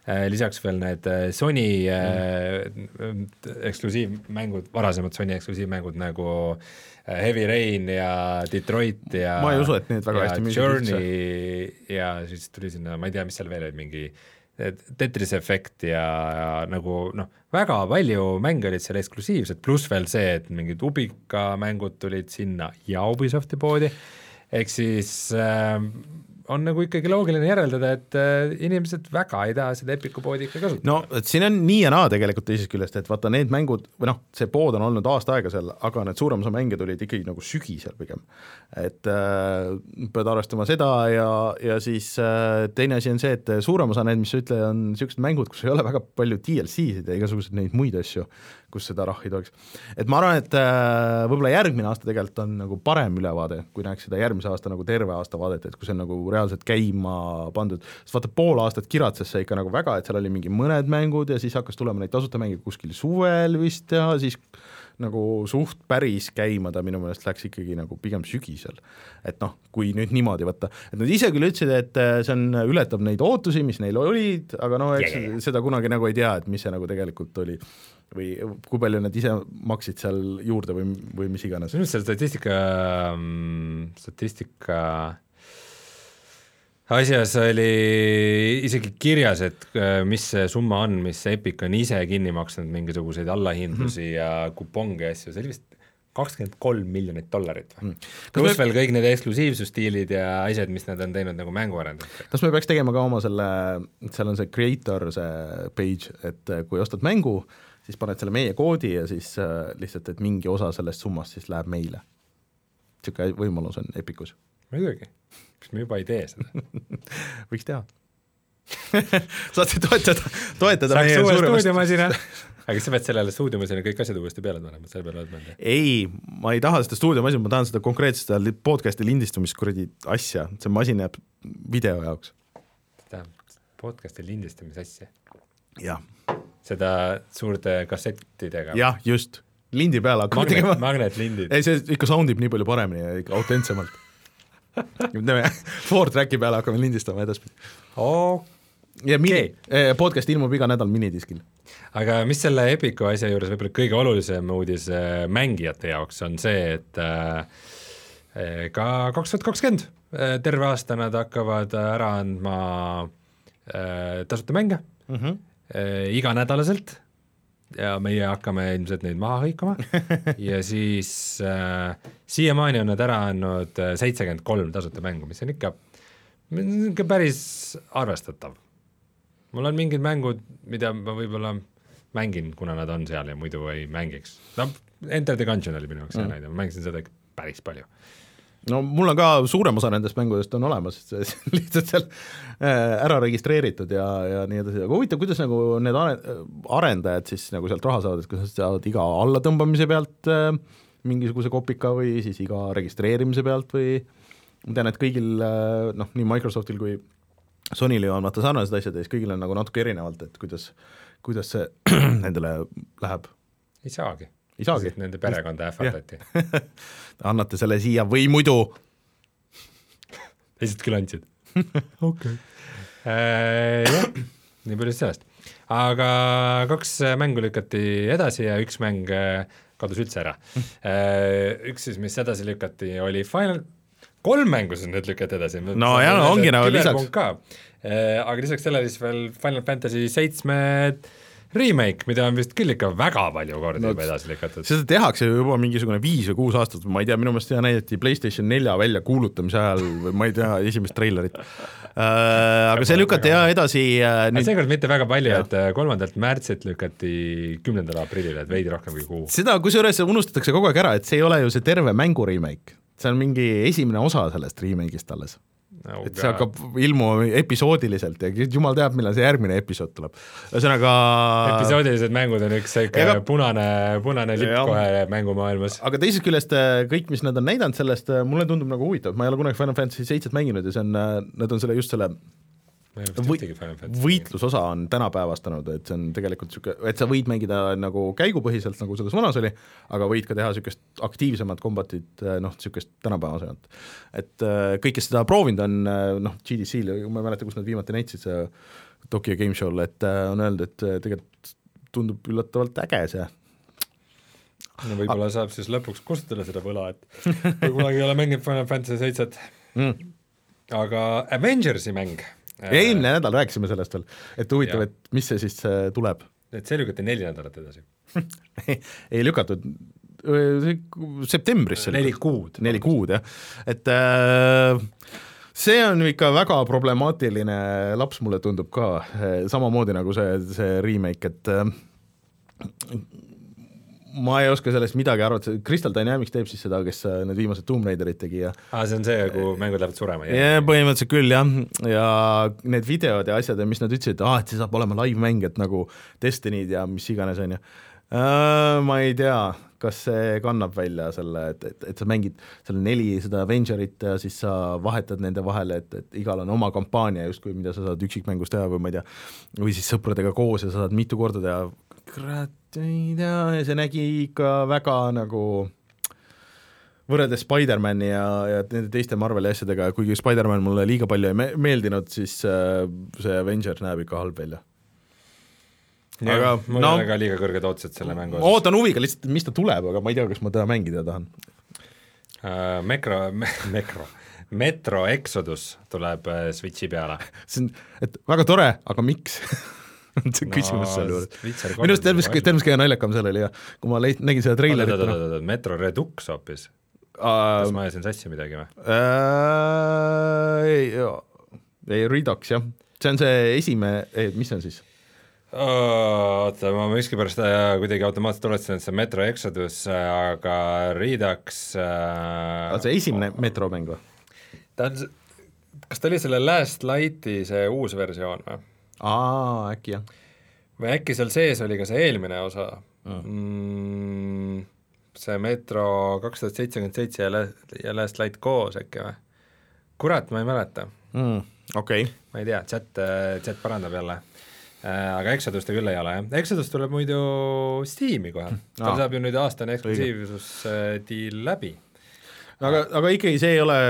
lisaks veel need Sony mm. eksklusiivmängud, varasemad Sony eksklusiivmängud nagu Heavy Rain ja Detroit ja ma ei usu, et need väga hästi müüsid Journey ja siis tuli sinna, ma ei tea, mis seal veel oli, mingi Tetris Effect ja, ja nagu noh, väga palju mänge olid seal eksklusiivsed, pluss veel see, et mingid Ubica mängud tulid sinna ja Ubisofti poodi, ehk siis äh, on nagu ikkagi loogiline järeldada, et äh, inimesed väga ei taha seda Epiku poodi ikka kasutada. No, et siin on nii ja naa tegelikult teisest küljest, et vaata need mängud, või noh, see pood on olnud aasta aega seal, aga need suurem osa mänge tulid ikkagi nagu sügisel pigem. Et äh, pead arvestama seda ja, ja siis äh, teine asi on see, et suurem osa need, mis sa ütle, on niisugused mängud, kus ei ole väga palju D L C-sid ja igasugused neid muid asju, kus seda rahvi tohiks. Et ma arvan, et äh, võib-olla järgmine aasta tegelikult on nagu parem ülevaade, kui näeks seda järgmise aasta nagu terve aasta vaadet, et kui see on nagu reaalselt käima pandud, sest vaata pool aastat kiratses see ikka nagu väga, et seal oli mingi mõned mängud ja siis hakkas tulema neid tasuta mänge kuskil suvel vist ja siis nagu suht päris käima ta minu meelest läks ikkagi nagu pigem sügisel. Et noh, kui nüüd niimoodi võtta, et nad ise küll ütlesid, et see on, ületab neid ootusi, mis neil olid, aga no eks yeah. seda kunagi nagu ei tea, et mis see nagu tegelikult oli või kui palju nad ise maksid seal juurde või, või mis iganes. Minu see statistika, statistika asjas oli isegi kirjas, et mis see summa on, mis Epic on ise kinni maksnud mingisuguseid allahindlusi mm -hmm. ja kuponge asju, see oli vist kakskümmend kolm miljonit dollarit või mm.. Plus me... veel kõik need eksklusiivsusstiilid ja asjad, mis nad on teinud nagu mänguarendajad. Kas me peaks tegema ka oma selle, seal on see creator, see page, et kui ostad mängu, siis paned selle meie koodi ja siis äh, lihtsalt, et mingi osa sellest summast siis läheb meile. Siuke võimalus on Epicus. Muidugi. Kas me juba ei tee seda? Võiks teha. Saate toetada, toetada Saaks meie suuremast. Stuudiomasina. Aga sa pead sellele stuudiomasina kõik asjad uuesti peale panema, selle peale mõelda. Ei, ma ei taha seda stuudiomasina, ma tahan seda konkreetselt seda podcasti lindistamiskuradi asja. See masin jääb video jaoks. Seda podcasti lindistamise asja? Jah. Seda suurte kassettidega? Jah, just. Lindi peale hakkama Magnet, tegema. Magnetlindid. Ei, see ikka soundib nii palju paremini ja ikka autentsemalt. Four tracki peale hakkame lindistama edaspidi. Okay. Ja mini, podcast ilmub iga nädal minidiskil. Aga mis selle Epiku asja juures võib-olla kõige olulisem uudis mängijate jaoks on see, et ka kaks tuhat kakskümmend terve aasta nad hakkavad ära andma tasuta mänge mm -hmm. iganädalaselt ja meie hakkame ilmselt neid maha hõikama ja siis äh, siiamaani on nad ära andnud seitsekümmend kolm tasuta mängu, mis on ikka, ikka päris arvestatav. Mul on mingid mängud, mida ma võib-olla mängin, kuna nad on seal ja muidu ei mängiks. No, Enter the Gungeon oli minu jaoks mm. näide, ma mängisin seda ikka päris palju. No mul on ka suurem osa nendest mängudest on olemas, lihtsalt seal ära registreeritud ja, ja nii edasi, aga huvitav, kuidas nagu need arendajad siis nagu sealt raha saavad, et kas nad saavad iga allatõmbamise pealt mingisuguse kopika või siis iga registreerimise pealt või ma tean, et kõigil noh, nii Microsoftil kui Sonyl on vaata sarnased asjad ja siis kõigil on nagu natuke erinevalt, et kuidas, kuidas see nendele läheb. Ei saagi. Ei saagi. Nende perekonda ähvardati. Annate selle siia või muidu. Lihtsalt küll andsid. Okei. Äh, jah, nii palju sellest. Aga kaks mängu lükati edasi ja üks mäng kadus üldse ära. Äh, üks siis, mis edasi lükati, oli Final... Kolm mängu siis nüüd lükati edasi. No jah, ongi nagu lisaks. Äh, aga lisaks selle siis veel Final Fantasy seitse remake, mida on vist küll ikka väga palju kordi no, juba edasi lükatud. Seda tehakse juba mingisugune viis või kuus aastat, ma ei tea, minu meelest näidati PlayStation nelja välja kuulutamise ajal või ma ei tea, esimest treilerit. Äh, aga see lükati jah edasi äh, nüüd... seekord mitte väga palju, ja. Et kolmandalt märtsit lükati kümnendal aprillil, et veidi rohkem kui kuu. Seda kusjuures unustatakse kogu aeg ära, et see ei ole ju see terve mängu remake. See on mingi esimene osa sellest remake'ist alles. No, et see hakkab ilmu episoodiliselt ja jumal teab, millal see järgmine episood tuleb. Ühesõnaga... Episoodilised mängud on üks ikka punane, punane lipp ja. Kohe mängumaailmas. Aga teisest küljest kõik, mis nad on näidanud sellest, mulle tundub nagu huvitav. Ma ei ole kunagi Final Fantasy seitse mänginud ja see on, nad on selle just selle või, võitlusosa on tänapäevastanud, et see on tegelikult siuke, et sa võid mängida nagu käigupõhiselt, nagu selles vanas oli, aga võid ka teha siukest aktiivsemat kombatit, noh, siukest tänapäevasemat. Et kõik, kes seda proovinud on, noh, G D C-l, ma ei mäleta, kus nad viimati näitsid see Tokyo Game Show'l, et on öeldud, et tegelikult tundub üllatavalt äge see. No võib-olla saab siis lõpuks kustutada seda võla, et kui kunagi ei ole mänginud Final Fantasy seitse. Mm. Aga Avengersi mäng ja eelmine nädal rääkisime sellest veel, et huvitav, et mis see siis tuleb. Et see lükati neli nädalat edasi. ei lükatud, septembris neli kuud. Neli kuud, jah. Et äh, see on ikka väga problemaatiline laps, mulle tundub ka, samamoodi nagu see, see remake, et äh, ma ei oska sellest midagi arvata, Crystal Dynamics teeb siis seda, kes need viimased Tomb Raiderid tegi ja ah, see on see, kui mängud lähevad surema. Ja, põhimõtteliselt küll, jah, ja need videod ja asjad, mis nad ütlesid, et, ah, et see saab olema live-mäng, et nagu Destiny'd ja mis iganes on ja äh, ma ei tea, kas see kannab välja selle, et, et, et sa mängid selle neli seda Avengerit ja siis sa vahetad nende vahele, et, et igal on oma kampaania justkui, mida sa saad üksikmängus teha või ma ei tea, või siis sõpradega koos ja sa saad mitu korda teha, kurat, ei tea, ja see nägi ikka väga nagu võrreldes Spider-Mani ja, ja nende teiste Marveli asjadega, kuigi Spider-Man mulle liiga palju ei me- meeldinud, siis äh, see Avenger näeb ikka halb välja. Ja, aga mul no, on väga liiga kõrged ootused selle mängu osas. Ootan huviga lihtsalt, mis ta tuleb, aga ma ei tea, kas ma teda mängida tahan. Uh, Mekro, me, Mekro, Metro Exodus tuleb uh, Switchi peale. See on, et väga tore, aga miks? see no, küsimus seal juurde. Minu arust terves kõige naljakam selle oli ja kui ma leit, nägin seda treilerit. Oda, oda, oda, Metro Redux hoopis. Uh, kas ma ajasin sassi midagi või? Uh, ei, ei, Redux, jah. See on see esime, ei, mis on siis? Oh, oota, ma miskipärast kuidagi automaatselt tuletasin, et see Metro Exodus, aga Redux uh, see esimene Metro mäng või? Ta on, kas ta oli selle Last Lighti see uus versioon või? Aa, äkki jah. Või äkki seal sees oli ka see eelmine osa mm, see Metro kakssada seitsekümmend seitse ja, ja Last Light koos äkki või? Kurat, ma ei mäleta mm, okay. Ma ei tea, chat, chat parandab jälle aga Exodus ta küll ei ole, jah. Exodus tuleb muidu Steam'i kohe, ta ah. saab ju nüüd aastane eksklusiivsus deal läbi. Aga, aga ikkagi see ei ole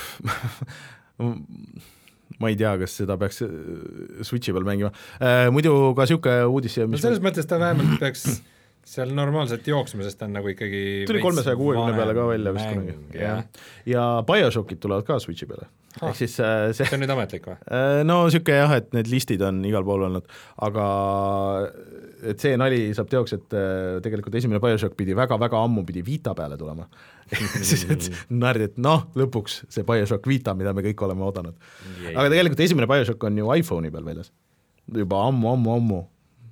ma ei tea, kas seda peaks Switchi peal mängima. Äh, muidu ka siuke uudis no selles mõttes ta vähemalt peaks seal normaalselt jooksma, sest ta on nagu ikkagi tuli kolmesaja kuuekümne peale ka välja vist kunagi. Ja, ja BioShockid tulevad ka Switchi peale. Ah, siis, see, see on nüüd ametlik või? No siuke jah, et need listid on igal pool olnud, aga et see nali saab teoks, et tegelikult esimene BioShock pidi väga-väga ammu pidi Vita peale tulema. siis et naerdi, et noh, lõpuks see BioShock Vita, mida me kõik oleme oodanud. Aga tegelikult esimene BioShock on ju iPhone'i peal väljas. Juba ammu, ammu, ammu.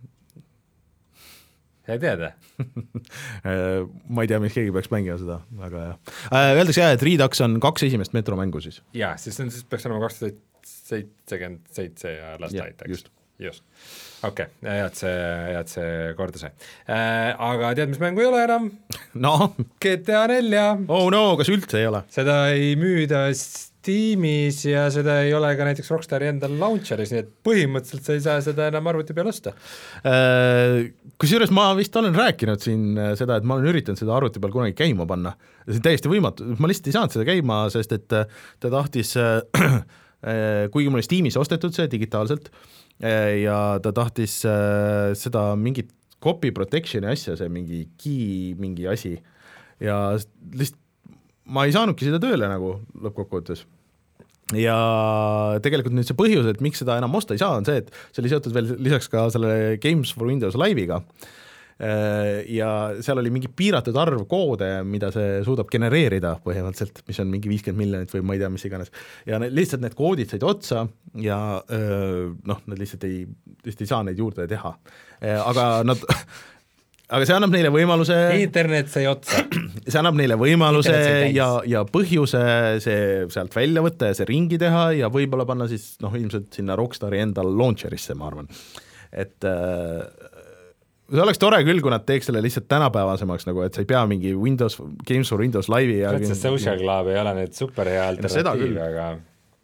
Ei teada? ma ei tea, mis keegi peaks mängima seda, aga jah. Öeldaks jah, et Redux on kaks esimest Metro mängu siis. Jaa, siis, on, siis peaks olema kakssada seitsekümmend seitse ja Last Light, eks? Just. Just. Okei, okay. head see, head see korda sai. Äh, aga tead, mis mängu ei ole enam? No? G T A neli. Oh no, kas üldse ei ole? Seda ei müüda Steamis ja seda ei ole ka näiteks Rockstari endal launcheris, nii et põhimõtteliselt sa ei saa seda enam arvuti peal osta. Äh, kusjuures ma vist olen rääkinud siin seda, et ma olen üritanud seda arvuti peal kunagi käima panna. See on täiesti võimatu, ma lihtsalt ei saanud seda käima, sest et ta tahtis, kuigi mul oli Steamis ostetud see digitaalselt, ja ta tahtis seda mingit copy protection'i asja, see mingi key, mingi asi, ja lihtsalt ma ei saanudki seda tööle nagu lõppkokkuvõttes. Ja tegelikult nüüd see põhjus, et miks seda enam osta ei saa, on see, et see oli seotud veel lisaks ka selle Games for Windows Live'iga ja seal oli mingi piiratud arv koode, mida see suudab genereerida põhimõtteliselt, mis on mingi viiskümmend miljonit või ma ei tea, mis iganes. Ja need, lihtsalt need koodid said otsa ja noh, nad lihtsalt ei, lihtsalt ei saa neid juurde teha. Aga nad... Aga see annab neile võimaluse internet sai otsa. See annab neile võimaluse ja, ja põhjuse see sealt välja võtta ja see ringi teha ja võib-olla panna siis noh, ilmselt sinna Rockstari endal launcherisse, ma arvan. Et äh, see oleks tore küll, kui nad teeks selle lihtsalt tänapäevasemaks, nagu, et sa ei pea mingi Windows, Games for Windows Live'i ja see Social Club ei ole nüüd super hea alternatiiv, aga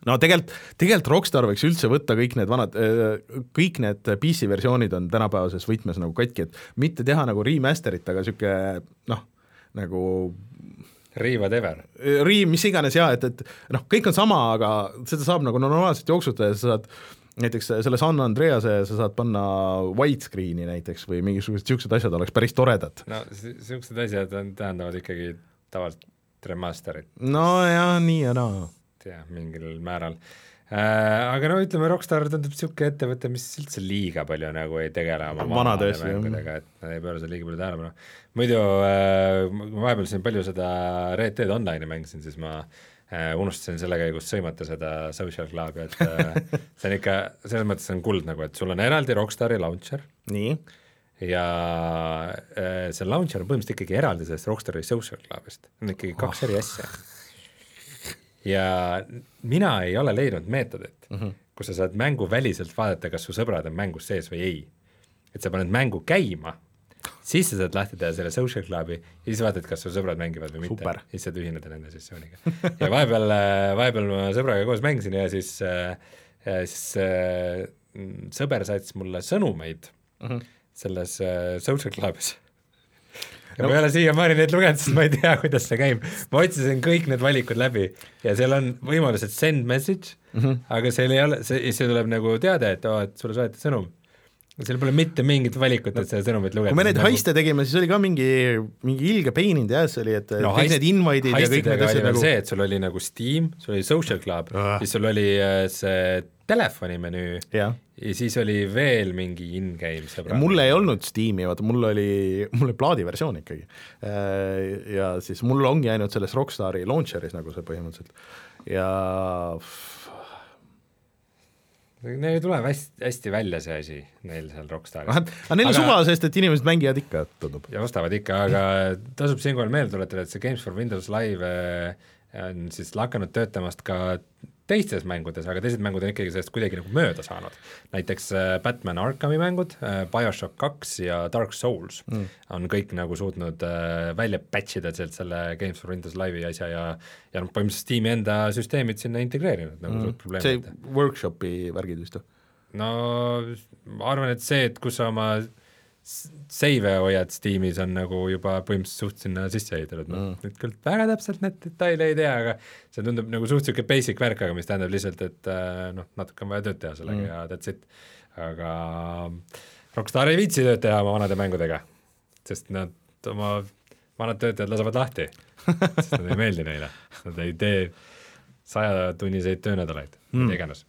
no tegelikult, tegelikult Rockstar võiks üldse võtta kõik need vanad, kõik need P C versioonid on tänapäevases võtmes nagu katki, et mitte teha nagu remasterit, aga siuke noh, nagu Riivad ever. Riim, mis iganes jah, et, et noh, kõik on sama, aga seda saab nagu normaalselt jooksutada ja sa saad näiteks selle San Andrease sa saad panna widescreeni näiteks või mingisugused siuksed asjad oleks päris toredad. No siuksed asjad on, tähendavad ikkagi tavaliselt remasterit. No jah, nii ja naa. Ja, mingil määral. Äh, aga no ütleme, Rockstar tundub siuke ettevõte, mis üldse liiga palju nagu ei tegele oma vanade mängudega, et nad ei pööra seda liiga palju tähelepanu. Muidu äh, vahepeal siin palju seda Red Dead Online'i mängisin, siis ma Uh, unustasin selle käigus sõimata seda Social Clubi, et uh, see on ikka, selles mõttes on kuld nagu, et sul on eraldi Rockstari launcher. Nii. Ja uh, see launcher on põhimõtteliselt ikkagi eraldi sellest Rockstari Social Clubist. On ikkagi kaks oh. eri asja. Ja mina ei ole leidnud meetodit, uh-huh. kus sa saad mängu väliselt vaadata, kas su sõbrad on mängus sees või ei. Et sa paned mängu käima, siis sa saad lahti teha selle Social Clubi ja siis vaatad, kas su sõbrad mängivad või mitte. Super. Siis saad ühineda nende sessiooniga. Ja vahepeal, vahepeal ma sõbraga koos mängisin ja siis, ja siis sõber saatis mulle sõnumeid uh-huh. selles Social Clubis. Ja no. Ma ei ole siia maani neid lugenud, sest ma ei tea, kuidas see käib. Ma otsisin kõik need valikud läbi ja seal on võimalused send message, uh-huh. aga seal ei ole, see, see tuleb nagu teada, et, oh, et sulle saati sõnum. Seal pole mitte mingit valikut, et seda sõnumit lugeda. Kui me neid nagu... haiste tegime, siis oli ka mingi, mingi ilge painind ja see oli, et no, kõik haist, need invite'id ja kõik need asjad nagu... see, et sul oli nagu Steam, sul oli Social Club, uh. siis sul oli see telefonimenüü ja. Ja siis oli veel mingi in-game sõbra. Mul ei olnud Steam'i, vaata, mul oli, mul oli plaadiversioon ikkagi. Ja siis mul ongi ainult selles Rockstari launcheris nagu see põhimõtteliselt ja... Neil tuleb hästi, hästi välja see asi, neil seal Rockstaris. Aga neil on suva, sest et inimesed mängivad ikka, tundub. Ja ostavad ikka, aga tasub siinkohal meelde tuletada, et see Games for Windows Live on siis lakanud töötamast ka teistes mängudes, aga teised mängud on ikkagi sellest kuidagi nagu mööda saanud. Näiteks Batman Arkhami mängud, Bioshock kaks ja Dark Souls mm. on kõik nagu suutnud välja patchida selle Games for Windows Live'i asja ja, ja noh, põhimõtteliselt Steam'i enda süsteemid sinna integreerinud nagu mm. suurt probleemid. See workshopi värgid vist? No ma arvan, et see, et kus sa oma save hoiad Steamis on nagu juba põhimõtteliselt suht sinna sisse ehitatud, mm. nüüd küll väga täpselt need detaile ei tea, aga see tundub nagu suht siuke basic värk, aga mis tähendab lihtsalt, et noh, natuke on vaja tööd teha sellega mm. ja that's it. Aga Rockstar ei viitsi tööd teha oma vanade mängudega, sest nad oma vanad töötajad lasavad lahti, sest nad ei meeldi neile, nad ei tee sajatunniseid töönädalaid, mm. iganes.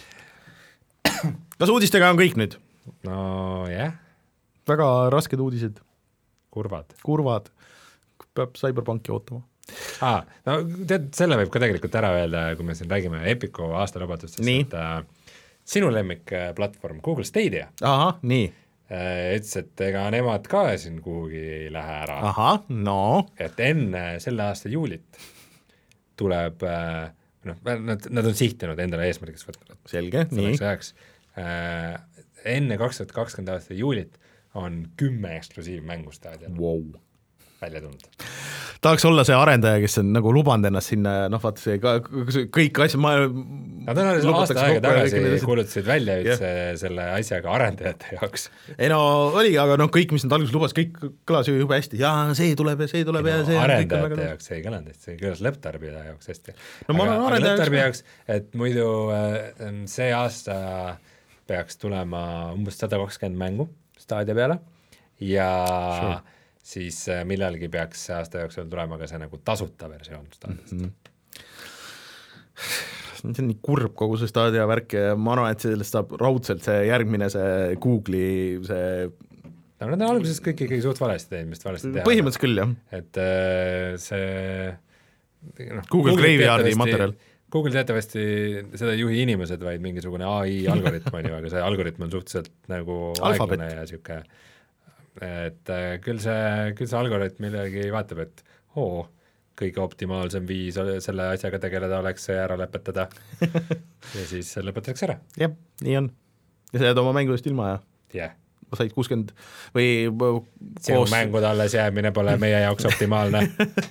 Kas uudistega on kõik nüüd? No jah yeah. Väga rasked uudised. Kurvad. Kurvad. Peab Cyberpunki ootama. Ah, no tead, selle võib ka tegelikult ära öelda, kui me siin räägime Epiku aastalubadustest, et äh, sinu lemmik platvorm Google Stadia. Aha, nii. Äh, ütles, et ega nemad ka siin kuhugi ei lähe ära. Aha, no. Et enne selle aasta juulit tuleb, äh, noh, nad, nad on sihtinud endale eesmärgiks võtnud. Selge, nii. Äh, enne kaks tuhat kakskümmend aasta juulit on kümme eksklusiivmängu staadial wow. välja tulnud. Tahaks olla see arendaja, kes on nagu lubanud ennast sinna, noh vaata see ka, kõik asjad ma... Nad on aasta aega tagasi kuulutasid välja üldse yeah. selle asjaga arendajate jaoks. Ei no oligi, aga noh, kõik, mis nad alguses lubas, kõik kõlas ju juba hästi, jaa, see tuleb ja see tuleb ja, ja see... Arendajate väga... jaoks ei kõlanud, see kõlas lõpptarbija jaoks hästi. No ma olen arendajaks... Lõpptarbija jaoks, et muidu see aasta peaks tulema umbes sada kakskümmend mängu staadia peale ja sure. siis millalgi peaks aasta jooksul tulema ka see nagu tasuta versioon staadiast. Mm-hmm. See on nii kurb kogu see staadia värk ja ma arvan, et sellest saab raudselt see järgmine see Google'i see no nad on alguses kõik ikkagi suht valesti teinud, mis valesti teha. Põhimõtteliselt küll, jah. Et see no, Google Graveyardi materjal Google teatavasti seda ei juhi inimesed, vaid mingisugune A I algoritm on ju, aga see algoritm on suhteliselt nagu aeglane ja siuke, et küll see, küll see algoritm millegi vaatab, et oo, kõige optimaalsem viis selle asjaga tegeleda oleks see ära lõpetada ja siis lõpetatakse ära. Jah, nii on. Ja sa jääd oma mängudest ilma ja yeah. said kuuskümmend või sinu koos... mängude alles jäämine pole meie jaoks optimaalne.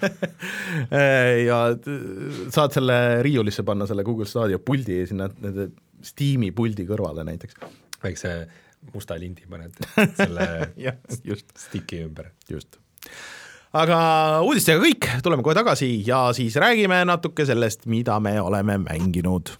ja saad selle riiulisse panna selle Google Stadia puldi sinna nende Steam'i puldi kõrvale näiteks. Väikse musta lindi paned selle ja, just. Stiki ümber. Just. Aga uudistega kõik, tuleme kohe tagasi ja siis räägime natuke sellest, mida me oleme mänginud.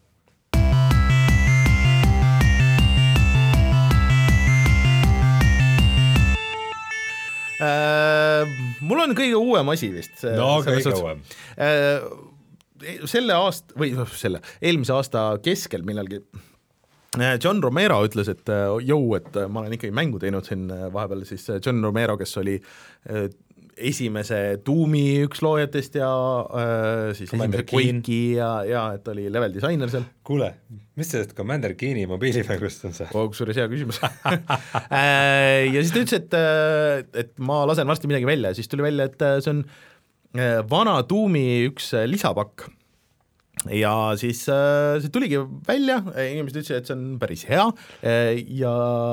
Äh, mul on kõige uuem asi vist. No kõige uuem. Äh, selle aasta, või selle, eelmise aasta keskel millalgi John Romero ütles, et jõu, et ma olen ikkagi mängu teinud siin vahepeal, siis John Romero, kes oli esimese Doomi üks loojatest ja äh, siis Commander esimese Quake'i ja, ja et oli level disainer seal. Kuule, mis sellest Commander Keeni mobiilimängust on see? Oh, kusjuures hea küsimus. ja siis ta ütles, et, et ma lasen varsti midagi välja ja siis tuli välja, et see on vana Doomi üks lisapakk. Ja siis äh, see tuligi välja, inimesed ütlesid, et see on päris hea äh, ja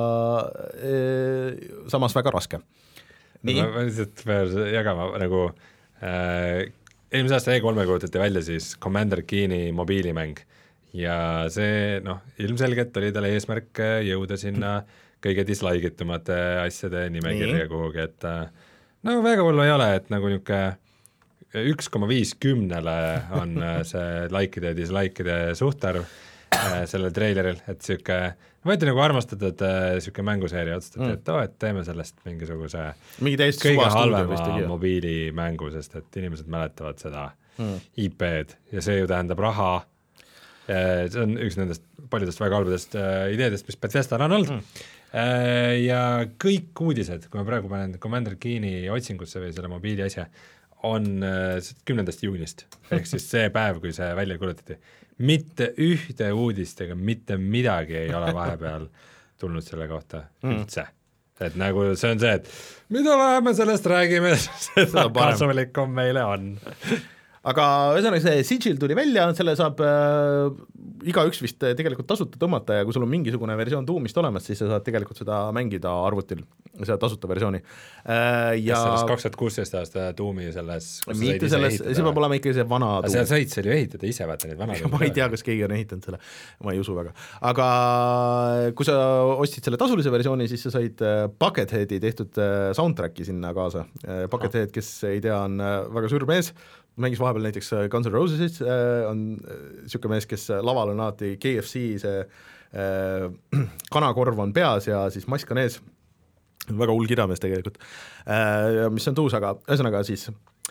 äh, samas väga raske. Nii. Ma, ma lihtsalt pean jagama nagu äh, eelmise aasta E kolme kuulutati välja siis Commander Keeni mobiilimäng ja see noh, ilmselgelt oli tal eesmärk jõuda sinna kõige dislike'itumate asjade nimekirja kuhugi, et no väga hullu ei ole, et nagu niisugune üks koma viis kümnele on see likeide ja dislikeide suhtarv äh, sellel treileril, et siuke, võeti nagu armastatud äh, siuke mänguseeria otsustati mm., et oo, et teeme sellest mingisuguse kõige halvema mobiilimängu, sest et inimesed mäletavad seda mm. I P-d ja see ju tähendab raha. See on üks nendest paljudest väga halbadest äh, ideedest, mis Bethesda on olnud mm. äh, ja kõik uudised, kui ma praegu panen Commander Keeni otsingusse või selle mobiili asja, on kümnendast juunist, ehk siis see päev, kui see välja kuulutati. Mitte ühte uudist ega mitte midagi ei ole vahepeal tulnud selle kohta üldse. Et nagu see on see, et mida vähem me sellest räägime, seda kasulikum meile on. Aga ühesõnaga see Sigil tuli välja, selle saab äh, igaüks vist tegelikult tasuta tõmmata ja kui sul on mingisugune versioon Doomist olemas, siis sa saad tegelikult seda mängida arvutil, seda tasuta versiooni äh,. Ja selles kaks tuhat kuusteist aasta Doomi selles, mitte selles, see peab olema ikkagi see vana Doom. Seal said seal ju ehitada ise, vaata neid vana Doom. Ma ei tea, kas keegi on ehitanud selle, ma ei usu väga. Aga kui sa ostsid selle tasulise versiooni, siis sa said Bucketheadi tehtud soundtracki sinna kaasa. Buckethead, kes ei tea, on väga suur mees, mängis vahepeal näiteks Guns N' Roses, on niisugune mees, kes laval on alati K F C, see äh, kanakorv on peas ja siis mask on ees, väga hull kidamees tegelikult, äh, mis on tuus, aga ühesõnaga siis,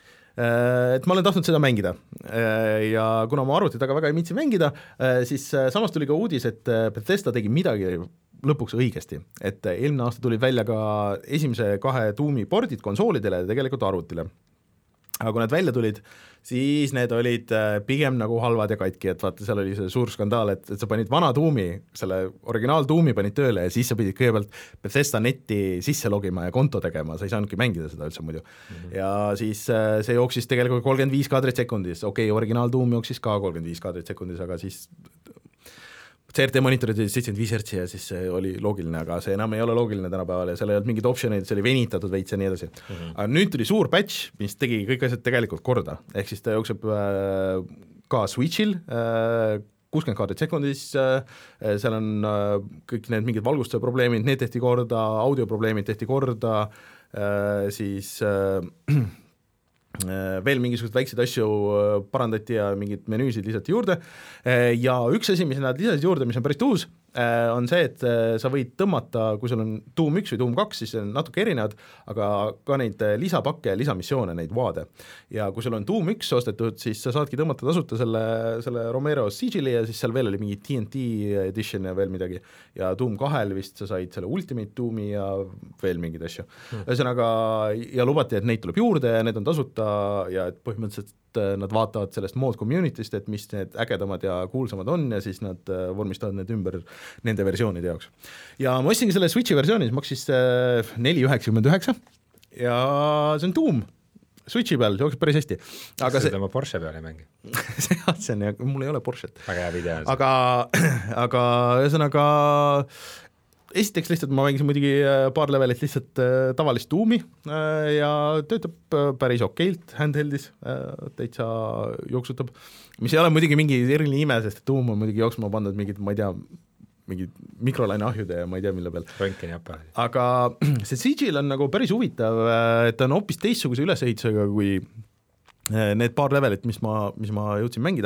äh, et ma olen tahtnud seda mängida äh, ja kuna ma arvuti taga väga ei miitsi mängida, äh, siis äh, samas tuli ka uudis, et Bethesda tegi midagi lõpuks õigesti, et eelmine aasta tulid välja ka esimese kahe Doomi pordid konsoolidele ja tegelikult arvutile. Aga kui nad välja tulid, siis need olid pigem nagu halvad ja katki, et vaata, seal oli see suur skandaal, et, et sa panid vana Doomi, selle originaal Doomi panid tööle ja siis sa pidid kõigepealt Bethesda netti sisse logima ja konto tegema, sa ei saanudki mängida seda üldse muidu. Mm-hmm. Ja siis see jooksis tegelikult kolmkümmend viis kaadrit sekundis, okei, okay, originaal Doom jooksis ka kolmkümmend viis kaadrit sekundis, aga siis C R T monitorid olid seitsekümmend viis hertsi ja siis see oli loogiline, aga see enam ei ole loogiline tänapäeval ja seal ei olnud mingid optionid, see oli venitatud veits ja nii edasi. Mm-hmm. Aga nüüd tuli suur patch, mis tegi kõik asjad tegelikult korda, ehk siis ta jookseb äh, ka Switchil äh, kuuskümmend kaadrit sekundis, äh, seal on äh, kõik need mingid valgustuse probleemid, need tehti korda, audioprobleemid tehti korda, äh, siis äh, veel mingisugused väikseid asju parandati ja mingid menüüsid lisati juurde ja üks asi, mis nad lisasid juurde, mis on päris tuus, on see, et sa võid tõmmata, kui sul on Doom üks või Doom kaks, siis on natuke erinevad, aga ka neid lisapakke ja lisamissioone, neid vaade. Ja kui sul on Doom üks ostetud, siis sa saadki tõmmata tasuta selle, selle Romero Sigili ja siis seal veel oli mingi T N T edition ja veel midagi. Ja Doom kahel vist sa said selle Ultimate Doomi ja veel mingid asju. Hmm. Ühesõnaga, ja lubati, et neid tuleb juurde ja need on tasuta ja et põhimõtteliselt nad vaatavad sellest mood community'st, et mis need ägedamad ja kuulsamad on ja siis nad vormistavad need ümber nende versioonide jaoks. Ja ma ostsingi selle Switchi versioonis, maksis neli üheksakümmend üheksa ja see on Doom Switchi peal, jookseb päris hästi. Aga see tema Porsche peal ei mängi? see on, mul ei ole Porschet. Väga hea video. Aga, aga ühesõnaga esiteks lihtsalt ma mängisin muidugi paar levelit lihtsalt tavalist tuumi ja töötab päris okeilt handheldis, täitsa jooksutab, mis ei ole muidugi mingi eriline ime, sest tuum on muidugi jooksma pandud mingid, ma ei tea, mingid mikrolaineahjude ja ma ei tea, mille peal. Röntgeni aparaadi. Aga see Sigil on nagu päris huvitav, et ta on hoopis teistsuguse ülesehitusega kui need paar levelit, mis ma, mis ma jõudsin mängida,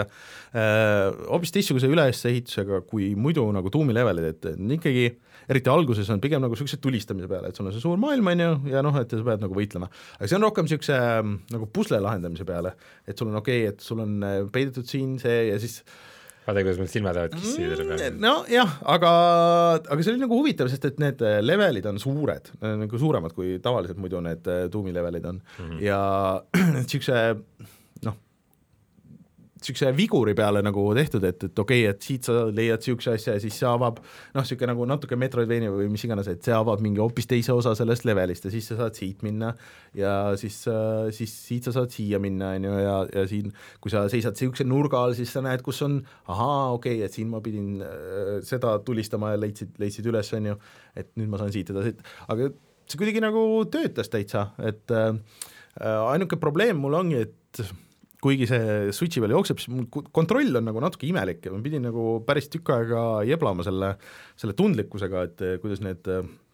hoopis teistsuguse ülesehitusega kui muidu nagu tuumi levelid, et ikkagi eriti alguses on pigem nagu niisuguse tulistamise peale, et sul on see suur maailm, on ju, ja noh, et sa pead nagu võitlema. Aga see on rohkem niisuguse nagu pusle lahendamise peale, et sul on okei okay,, et sul on peidetud siin see ja siis vaata, kuidas meil silmad jäävad kissi selle peale. No jah, aga, aga see oli nagu huvitav, sest et need levelid on suured, nagu suuremad kui tavaliselt muidu need tuumi levelid on mm-hmm. ja niisuguse noh, niisuguse viguri peale nagu tehtud, et, et okei okay,, et siit sa leiad niisuguse asja ja siis see avab noh, niisugune nagu natuke Metroidvania või mis iganes, et see avab mingi hoopis teise osa sellest levelist ja siis sa saad siit minna ja siis, siis siit sa saad siia minna, on ju, ja, ja siin, kui sa seisad niisuguse nurga all, siis sa näed, kus on ahaa, okei okay,, et siin ma pidin äh, seda tulistama ja leidsid, leidsid üles, on ju, et nüüd ma saan siit edasi, aga see kuidagi nagu töötas täitsa, et äh, ainuke probleem mul ongi, et kuigi see Switchi peal jookseb, siis kontroll on nagu natuke imelik ja ma pidin nagu päris tükk aega jeblama selle, selle tundlikkusega, et kuidas need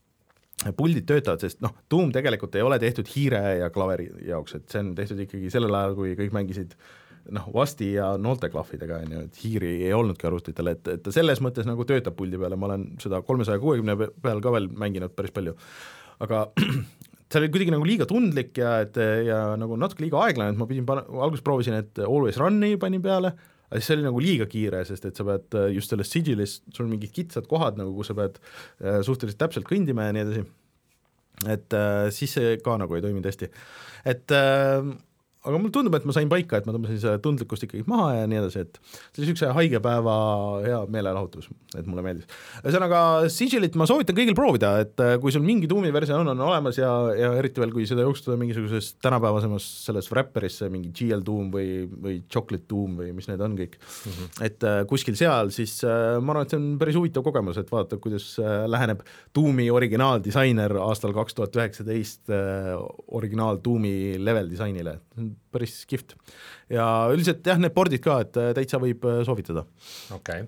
puldid töötavad, sest noh, Doom tegelikult ei ole tehtud hiire ja klaveri jaoks, et see on tehtud ikkagi sellel ajal, kui kõik mängisid noh, vasti ja noolteklahvidega, on ju, et hiiri ei olnudki arvutitel, et, et selles mõttes nagu töötab puldi peale, ma olen seda kolmesaja kuuekümne peal ka veel mänginud päris palju, aga see oli kuidagi nagu liiga tundlik ja, et, ja nagu natuke liiga aeglane, et ma pidin, alguses proovisin, et Always Run'i panin peale, aga siis see oli nagu liiga kiire, sest et sa pead just selles Sigilis, sul on mingid kitsad kohad, nagu, kus sa pead suhteliselt täpselt kõndima ja nii edasi, et siis see ka nagu ei toiminud hästi, et aga mul tundub, et ma sain paika, et ma tõmbasin selle tundlikkust ikkagi maha ja nii edasi, et see oli niisuguse haige päeva hea meelelahutus, et mulle meeldis. Ühesõnaga, Sigilit ma soovitan kõigil proovida, et kui sul mingi Doomi versioon on, on olemas ja, ja eriti veel, kui seda jooksutada mingisuguses tänapäevasemas selles wrapperisse, mingi G L Doom või, või Chocolate Doom või mis need on kõik, mm-hmm. et kuskil seal, siis ma arvan, et see on päris huvitav kogemus, et vaadata, kuidas läheneb Doomi originaaldisainer aastal kaks tuhat üheksateist originaal Doomi level disainile, päris kihvt. Ja üldiselt jah, need bordid ka, et täitsa võib soovitada. Okei.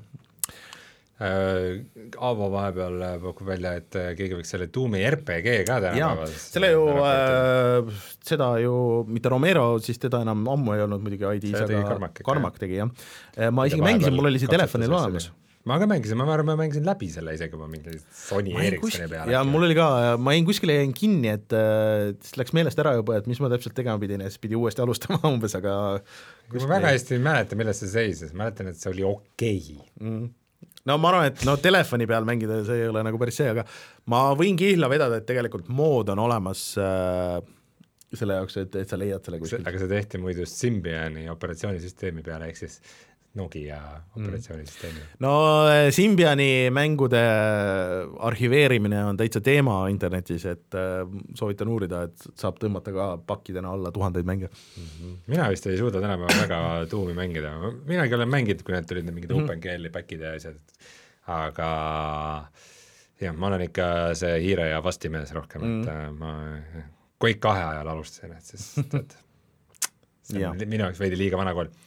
Okay. Aavo vahepeal pakub välja, et keegi võiks selle Doomi R P G ka tänapäeval. Selle ju, äh, seda ju, mitte Romero, siis teda enam ammu ei olnud muidugi I D-s, aga Karmak, Karmak tegi, jah. Ma isegi mängisin, mul oli see telefonil olemas. Ma ka mängisin, ma arvan, ma mängisin läbi selle isegi, ma mingi Sony Ericssoni peale. Ja mul oli ka, ma jäin kuskile jäin kinni, et siis läks meelest ära juba, et mis ma täpselt tegema pidin ja siis pidi uuesti alustama umbes, aga kuskile... ma väga hästi ei mäleta, milles see seisis, mäletan, et see oli okei okay. mm. No ma arvan, et no telefoni peal mängida see ei ole nagu päris see, aga ma võin kihla vedada, et tegelikult mood on olemas äh, selle jaoks, et, et sa leiad selle kuskilt. Aga see tehti muidu Symbiani operatsioonisüsteemi peale, ehk siis Nokia operatsioonisüsteemi. No Symbiani mängude arhiveerimine on täitsa teema internetis, et soovitan uurida, et saab tõmmata ka pakkidena alla tuhandeid mänge. Mm-hmm. Mina vist ei suuda tänapäeva väga tuumi mängida. Minagi olen mänginud, kui need tulid mingid mm-hmm. OpenGL-i packid ja asjad, aga jah, ma olen ikka see hiire ja vastimees rohkem, mm-hmm. et ma Quake kahe ajal alustasin, et siis tead, see on minu jaoks veidi liiga vana kool.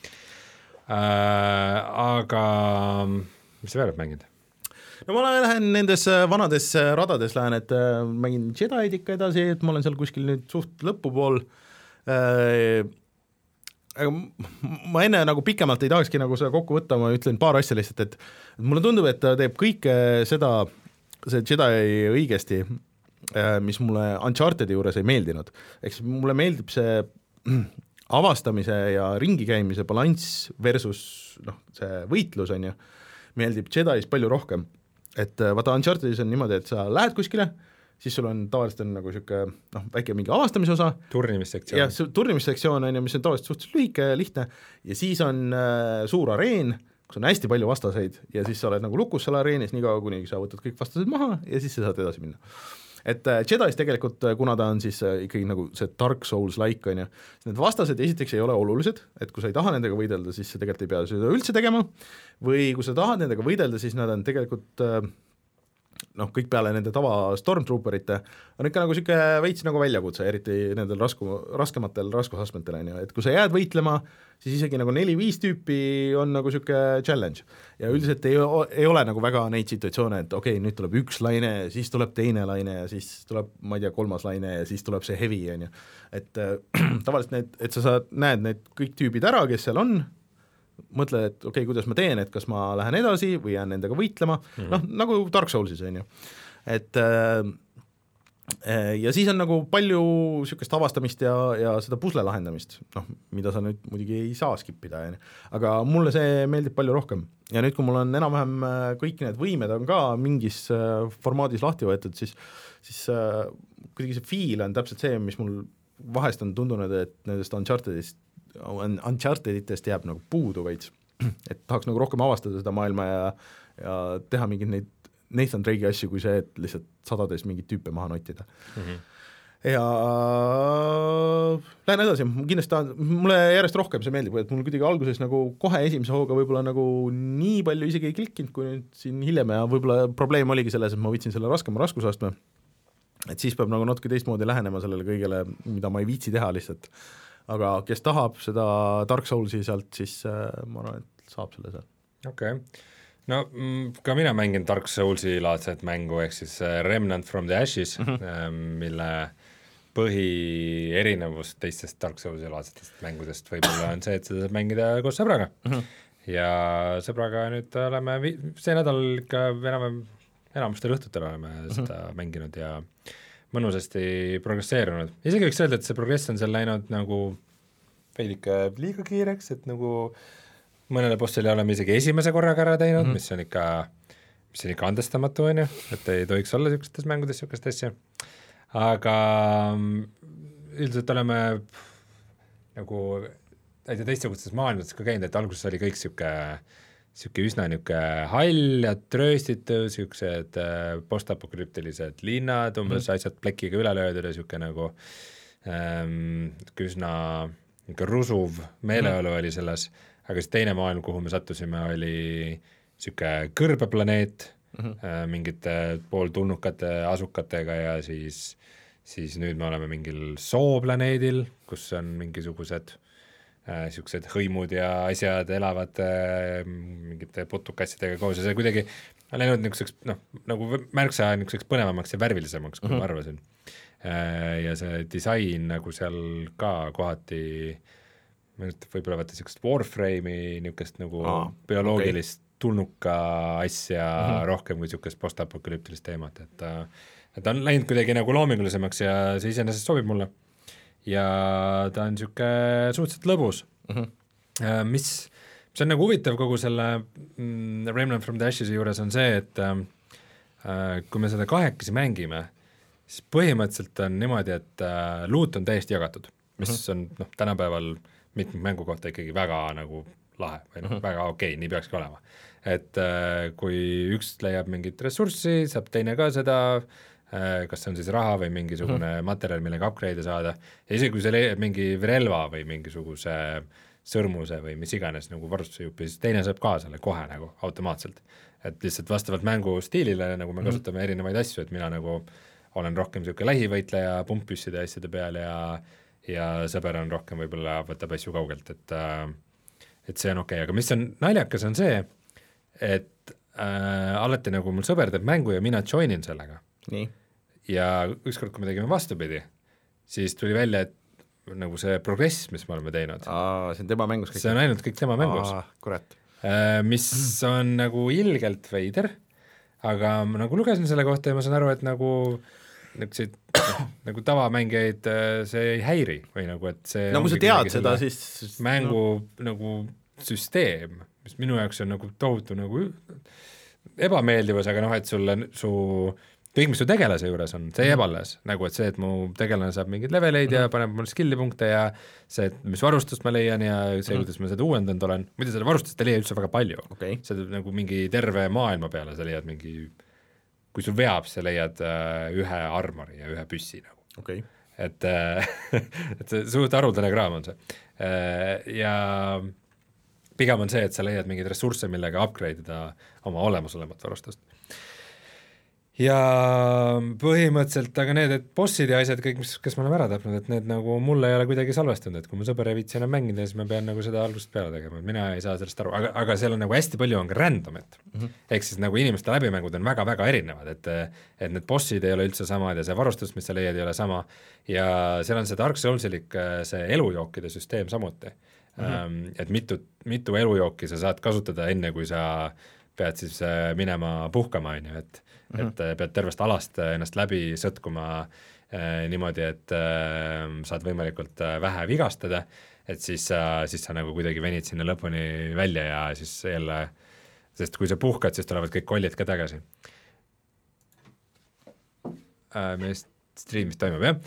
Äh, aga mis sa veel oled mänginud? No ma lähen nendes vanades radades, lähen, et mängin Jedi'd ikka edasi, et ma olen seal kuskil nüüd suht lõpupool. Äh, aga ma enne nagu pikemalt ei tahakski nagu seda kokku võtta, ma ütlen paar asja lihtsalt, et mulle tundub, et ta teeb kõike seda, see Jedi õigesti, mis mulle Unchartedi juures ei meeldinud. Eks mulle meeldib see avastamise ja ringi käimise balanss versus noh, see võitlus on ju, meeldib Jedi's palju rohkem, et vaata Unchartedis on niimoodi, et sa lähed kuskile, siis sul on tavaliselt on nagu siuke noh, väike mingi avastamise osa, turnimissektsioon, ja turnimissektsioon on ju, mis on tavaliselt suhteliselt lühike ja lihtne ja siis on äh, suur areen, kus on hästi palju vastaseid ja siis sa oled nagu lukus seal areenis nii kaua, kuni sa võtad kõik vastased maha ja siis sa saad edasi minna. Et Jedi's tegelikult, kuna ta on siis ikkagi nagu see Dark Souls-like on ju, need vastased esiteks ei ole olulised, et kui sa ei taha nendega võidelda, siis sa tegelikult ei pea seda üldse tegema, või kui sa tahad nendega võidelda, siis nad on tegelikult noh, kõik peale nende tava Stormtrooperite on ikka nagu siuke veits nagu väljakutse, eriti nendel rasku, raskematel raskusastmetel on ju, et kui sa jääd võitlema, siis isegi nagu neli-viis tüüpi on nagu siuke challenge ja üldiselt ei, ei ole nagu väga neid situatsioone, et okei okay,, nüüd tuleb üks laine, siis tuleb teine laine ja siis tuleb, ma ei tea, kolmas laine ja siis tuleb see heavy on ju, et äh, tavaliselt need, et sa saad, näed need kõik tüübid ära, kes seal on, mõtle, et okei okay,, kuidas ma teen, et kas ma lähen edasi või jään nendega võitlema mm., noh, nagu Dark Soulsis on ju, et äh, ja siis on nagu palju niisugust avastamist ja, ja seda pusle lahendamist, noh, mida sa nüüd muidugi ei saa skipida, aga mulle see meeldib palju rohkem ja nüüd, kui mul on enam-vähem kõik need võimed on ka mingis formaadis lahti võetud, siis, siis äh, kuidagi see feel on täpselt see, mis mul vahest on tundunud, et nendest Unchartedist Uncharteditest jääb nagu puudu veits, et tahaks nagu rohkem avastada seda maailma ja, ja teha mingeid neid Nathan Drake'i asju, kui see, et lihtsalt sadades mingeid tüüpe maha nottida mm. -hmm. ja lähen edasi, kindlasti ta, mulle järjest rohkem see meeldib, et mul kuidagi alguses nagu kohe esimese hooga võib-olla nagu nii palju isegi ei klikkinud, kui nüüd siin hiljem ja võib-olla probleem oligi selles, et ma võtsin selle raskema raskusastme, et siis peab nagu natuke teistmoodi lähenema sellele kõigele, mida ma ei viitsi teha lihtsalt. Aga kes tahab seda Dark Soulsi sealt, siis äh, ma arvan, et saab selle seal. Okei, okay. No ka mina mängin Dark Soulsi laadset mängu, ehk siis Remnant from the Ashes, mm -hmm. mille põhierinevus teistest Dark Soulsi laadsetest mängudest võib-olla on see, et seda saab mängida koos sõbraga mm. -hmm. ja sõbraga nüüd oleme vi- see nädal ikka enam, enamustel õhtutel oleme mm -hmm. seda mänginud ja mõnusasti progresseerunud. Isegi võiks öelda, et see progress on seal läinud nagu veidike liiga kiireks, et nagu mõnele bossile oleme isegi esimese korraga ära teinud mm, -hmm. mis on ikka, mis on ikka andestamatu, on ju, et ei tohiks olla niisugustes mängudes niisugust asja. Aga üldiselt oleme nagu näide teistsugustes maailmates ka käinud, et alguses oli kõik niisugune niisugune üsna niisugune hall ja trööstitu, niisugused postapokalüptilised linnad, umbes mm. asjad plekiga üle löödud ja niisugune nagu ähm, üsna niisugune rusuv meeleolu mm. oli selles, aga siis teine maailm, kuhu me sattusime, oli niisugune kõrbeplaneet mm -hmm. äh, mingite pooltulnukate asukatega ja siis, siis nüüd me oleme mingil sooplaneedil, kus on mingisugused niisugused äh, hõimud ja asjad elavad äh, mingite putukassidega koos ja see kuidagi on läinud niisuguseks, noh, nagu märksa niisuguseks põnevamaks ja värvilisemaks, kui mm -hmm. ma arvasin. Äh, ja see disain nagu seal ka kohati, võib-olla vaata niisugust Warframe'i niisugust nagu ah, bioloogilist okay. tulnuka asja mm -hmm. rohkem kui niisugust postapokalüptilist teemat, et et ta on läinud kuidagi nagu loomingulisemaks ja see iseenesest sobib mulle. Ja ta on niisugune suhteliselt lõbus mm, -hmm. mis, mis on nagu huvitav kogu selle mm, Remnant from the Ashes'i juures on see, et äh, kui me seda kahekesi mängime, siis põhimõtteliselt on niimoodi, et äh, loot on täiesti jagatud, mis mm -hmm. on noh, tänapäeval mitme mängu kohta ikkagi väga nagu lahe või noh, mm -hmm. väga okei okay,, nii peakski olema. Et äh, kui üks leiab mingit ressurssi, saab teine ka seda, kas see on siis raha või mingisugune mm-hmm. materjal, millega upgrade'e saada, ja isegi kui see leiab mingi relva või mingisuguse sõrmuse või mis iganes nagu varustuse jupi, siis teine saab ka selle kohe nagu automaatselt. Et lihtsalt vastavalt mängu stiilile, nagu me mm-hmm. kasutame erinevaid asju, et mina nagu olen rohkem niisugune lähivõitleja pumppüsside asjade peal ja ja sõber on rohkem võib-olla võtab asju kaugelt, et et see on okei okay., aga mis on naljakas, on see, et äh, alati nagu mul sõber teeb mängu ja mina joinin sellega. Nii. Ja ükskord, kui me tegime vastupidi, siis tuli välja, et nagu see progress, mis me oleme teinud, Aa, see on tema mängus kõik. See on ainult kõik tema mängus. Aa, kurat. Mis on nagu ilgelt veider, aga ma nagu lugesin selle kohta ja ma saan aru, et nagu niisuguseid nagu tavamängijaid see ei häiri või nagu, et see no kui sa tead seda, siis mängu no. nagu süsteem, mis minu jaoks on nagu tohutu nagu ebameeldivus, aga noh, et sulle su kõik, mis su tegelase juures on, see jääb alles, nagu et see, et mu tegelane saab mingeid leveleid mm -hmm. ja paneb mulle skill'i punkte ja see, et mis varustust ma leian ja see, mm -hmm. kuidas ma seda uuendanud olen, muidu seda varustust ei leia üldse väga palju okay., see nagu mingi terve maailma peale, sa leiad mingi, kui sul veab, sa leiad uh, ühe armori ja ühe püssi nagu okay. et uh, et see suht haruldane kraam on see uh, ja pigem on see, et sa leiad mingeid ressursse, millega upgrade ida oma olemasolevat varustust. ja põhimõtteliselt, aga need, et bossid ja asjad kõik, mis, kes me oleme ära tapnud, et need nagu mulle ei ole kuidagi salvestunud, et kui mu sõber ei viitsi enam mängida, siis ma pean nagu seda algusest peale tegema, et mina ei saa sellest aru, aga, aga seal on nagu hästi palju on ka randomit mm -hmm. ehk siis nagu inimeste läbimängud on väga-väga erinevad, et et need bossid ei ole üldse samad ja see varustus, mis sa leiad, ei ole sama ja seal on see Dark Soulsilik see elujookide süsteem samuti mm, -hmm. et mitu, mitu elujooki sa saad kasutada enne, kui sa pead siis minema puhkama, on ju, et mm -hmm. et pead tervest alast ennast läbi sõtkuma eh, niimoodi, et eh, saad võimalikult vähe vigastada, et siis sa, siis sa nagu kuidagi venid sinna lõpuni välja ja siis jälle, sest kui sa puhkad, siis tulevad kõik kollid ka tagasi äh,. meie streamis toimub, jah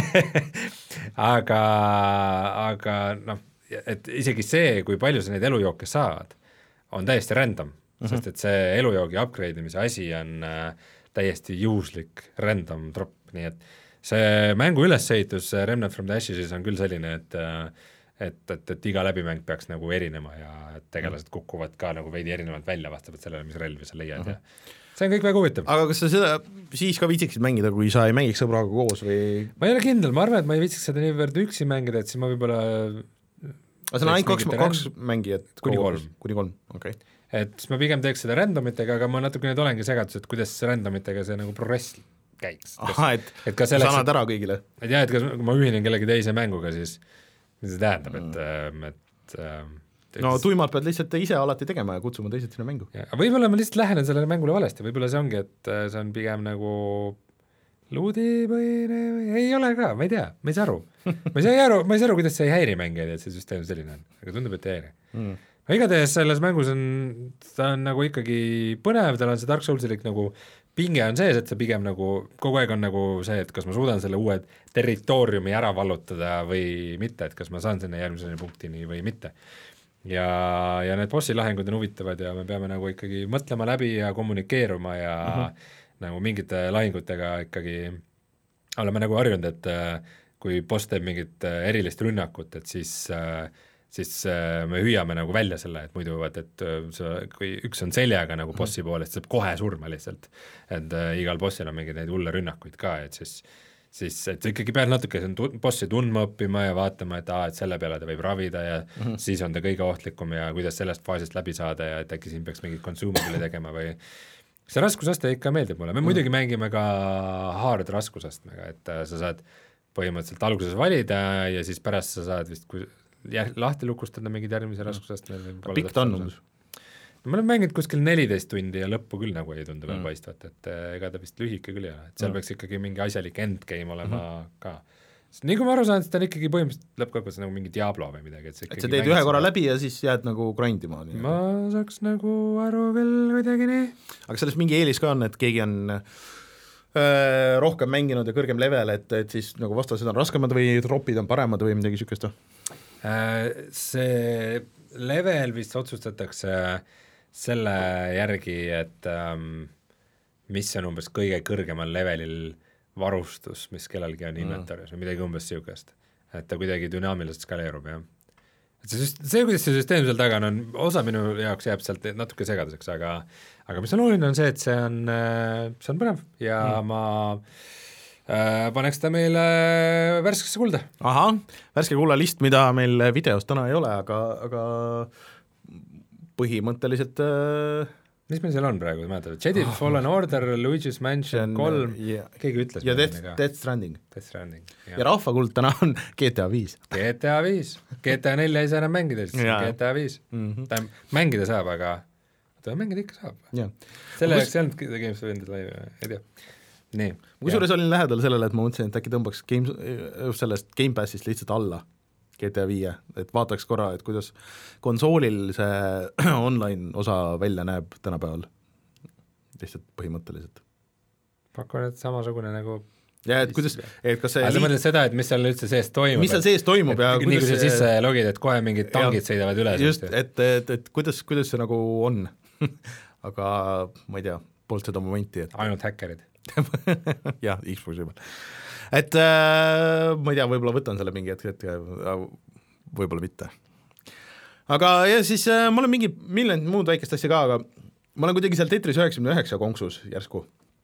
aga, aga noh, et isegi see, kui palju sa neid elujooke saad, on täiesti random. Mm-hmm. Sest et see elujoogi upgrade imise asi on äh, täiesti juhuslik random drop, nii et see mängu ülesehitus Remnant from the Ashes on küll selline, et et, et, et iga läbimäng peaks nagu erinema ja tegelased kukuvad ka nagu veidi erinevalt välja vastavalt sellele, mis relvi sa leiad mm-hmm. ja see on kõik väga huvitav. Aga kas sa seda siis ka viitsiksid mängida, kui sa ei mängiks sõbraga koos või? Ma ei ole kindel, ma arvan, et ma ei viitsiks seda niivõrd üksi mängida, et siis ma võib-olla aga seal on ainult kaks, kaks mängijat kuni kolm, kuni kolm, okei okay. Et siis ma pigem teeks seda randomitega, aga ma natuke nüüd olengi segadus, et kuidas randomitega see nagu progress käiks. Aha, et, et kas selleks, sa annad ära kõigile? Et jah, et kas kui ma ühinen kellegi teise mänguga, siis mis see tähendab, et, mm. et, et no tuimalt pead lihtsalt ise alati tegema ja kutsuma teised sinna mängu. Aga võib-olla ma lihtsalt lähenen sellele mängule valesti, võib-olla see ongi, et see on pigem nagu luudipõhine või ei ole ka, ma ei tea, ma ei saa aru. ma ei saa aru, ma ei saa aru, kuidas see ei häiri mängijaid, et see süsteem selline on, aga tundub, et ei häiri mm. no igatahes selles mängus on, ta on nagu ikkagi põnev, tal on see Dark Soulsilik nagu pinge on sees, et see pigem nagu kogu aeg on nagu see, et kas ma suudan selle uue territooriumi ära vallutada või mitte, et kas ma saan sinna järgmisele punktini või mitte. Ja, ja need bossi lahingud on huvitavad ja me peame nagu ikkagi mõtlema läbi ja kommunikeeruma ja uh-huh. nagu mingite lahingutega ikkagi oleme nagu harjunud, et kui boss teeb mingit erilist rünnakut, et siis äh, siis me hüüame nagu välja selle, et muidu vaat, et see, kui üks on seljaga nagu bossi poolest, saab kohe surma lihtsalt, et äh, igal bossil on mingeid neid hulle rünnakuid ka, et siis, siis et ikkagi pead natuke bossi tundma õppima ja vaatama, et, aa, et selle peale ta võib ravida ja mm -hmm. siis on ta kõige ohtlikum ja kuidas sellest faasist läbi saada ja et äkki siin peaks mingit consumable'i tegema või see raskusaste ikka meeldib mulle, me mm -hmm. muidugi mängime ka hard raskusastmega, et äh, sa saad põhimõtteliselt alguses valida ja siis pärast sa saad vist, kui jah, lahti lukustada mingid järgmise raskusastme. Pikk ta on umbes? No, ma olen mänginud kuskil neliteist tundi ja lõppu küll nagu ei tundu veel mm. paistvat, et ega ta vist lühike küll ei ole, et seal mm. peaks ikkagi mingi asjalik endgame olema mm -hmm. ka. Sest nii kui ma aru saan, et ta on ikkagi põhimõtteliselt lõppkokkuvõttes nagu mingi Diablo või midagi. Et, et sa teed ühe korra läbi ja siis jääd nagu grindima? Ma saaks nagu aru küll kuidagi nii. Aga sellest mingi eelis ka on, et keegi on öö, rohkem mänginud ja kõrgem level, et, et siis nagu vastased on raskemad või dropid on paremad või midagi sükest? See level vist otsustatakse selle järgi, et um, mis on umbes kõige kõrgemal levelil varustus, mis kellelgi on inventarius või midagi umbes niisugust, et ta kuidagi dünaamiliselt skaleerub, jah. Et see, see, kuidas see süsteem seal taga on, osa minu jaoks jääb sealt natuke segaduseks, aga aga mis on oluline, on see, et see on, see on põnev ja mm. ma Äh, paneks ta meile värskesse kulda. Ahah, värske kulla list, mida meil videos täna ei ole, aga, aga põhimõtteliselt äh... mis meil seal on praegu, mäletad? Jedi oh. Fallen Order, Luigi's Mansion kolm, yeah. keegi ütles ja Death, Death Stranding, Death Stranding ja, ja rahvakuld täna on G T A viis G T A viis, G T A nelja ei saa enam mängida, G T A viis mm -hmm. ta mängida saab, aga ta mängida ikka saab yeah. selle jaoks ei olnud Games of Ended Live, ei tea nii. Kusjuures olin lähedal sellele, et ma mõtlesin, et äkki tõmbaks game, sellest Game Passist lihtsalt alla G T A viie, et vaataks korra, et kuidas konsoolil see online osa välja näeb tänapäeval, lihtsalt põhimõtteliselt. Pakun, et samasugune nagu ja et kuidas, et kas see aga sa mõtled seda, et mis seal üldse sees toimub? mis seal sees toimub ja nii kui sa sisse logid, et kohe mingid tangid ja, sõidavad üle. Just, et, et, et kuidas, kuidas see nagu on aga ma ei tea, polnud seda momenti, et ainult häkkerid jah, Xbox'i peal. Et äh, ma ei tea, võib-olla võtan selle mingi hetk, et võib-olla mitte. Aga ja siis äh, ma olen mingi miljonit muud väikest asja ka, aga ma olen kuidagi seal Tetris üheksakümne üheksa konksus järsku.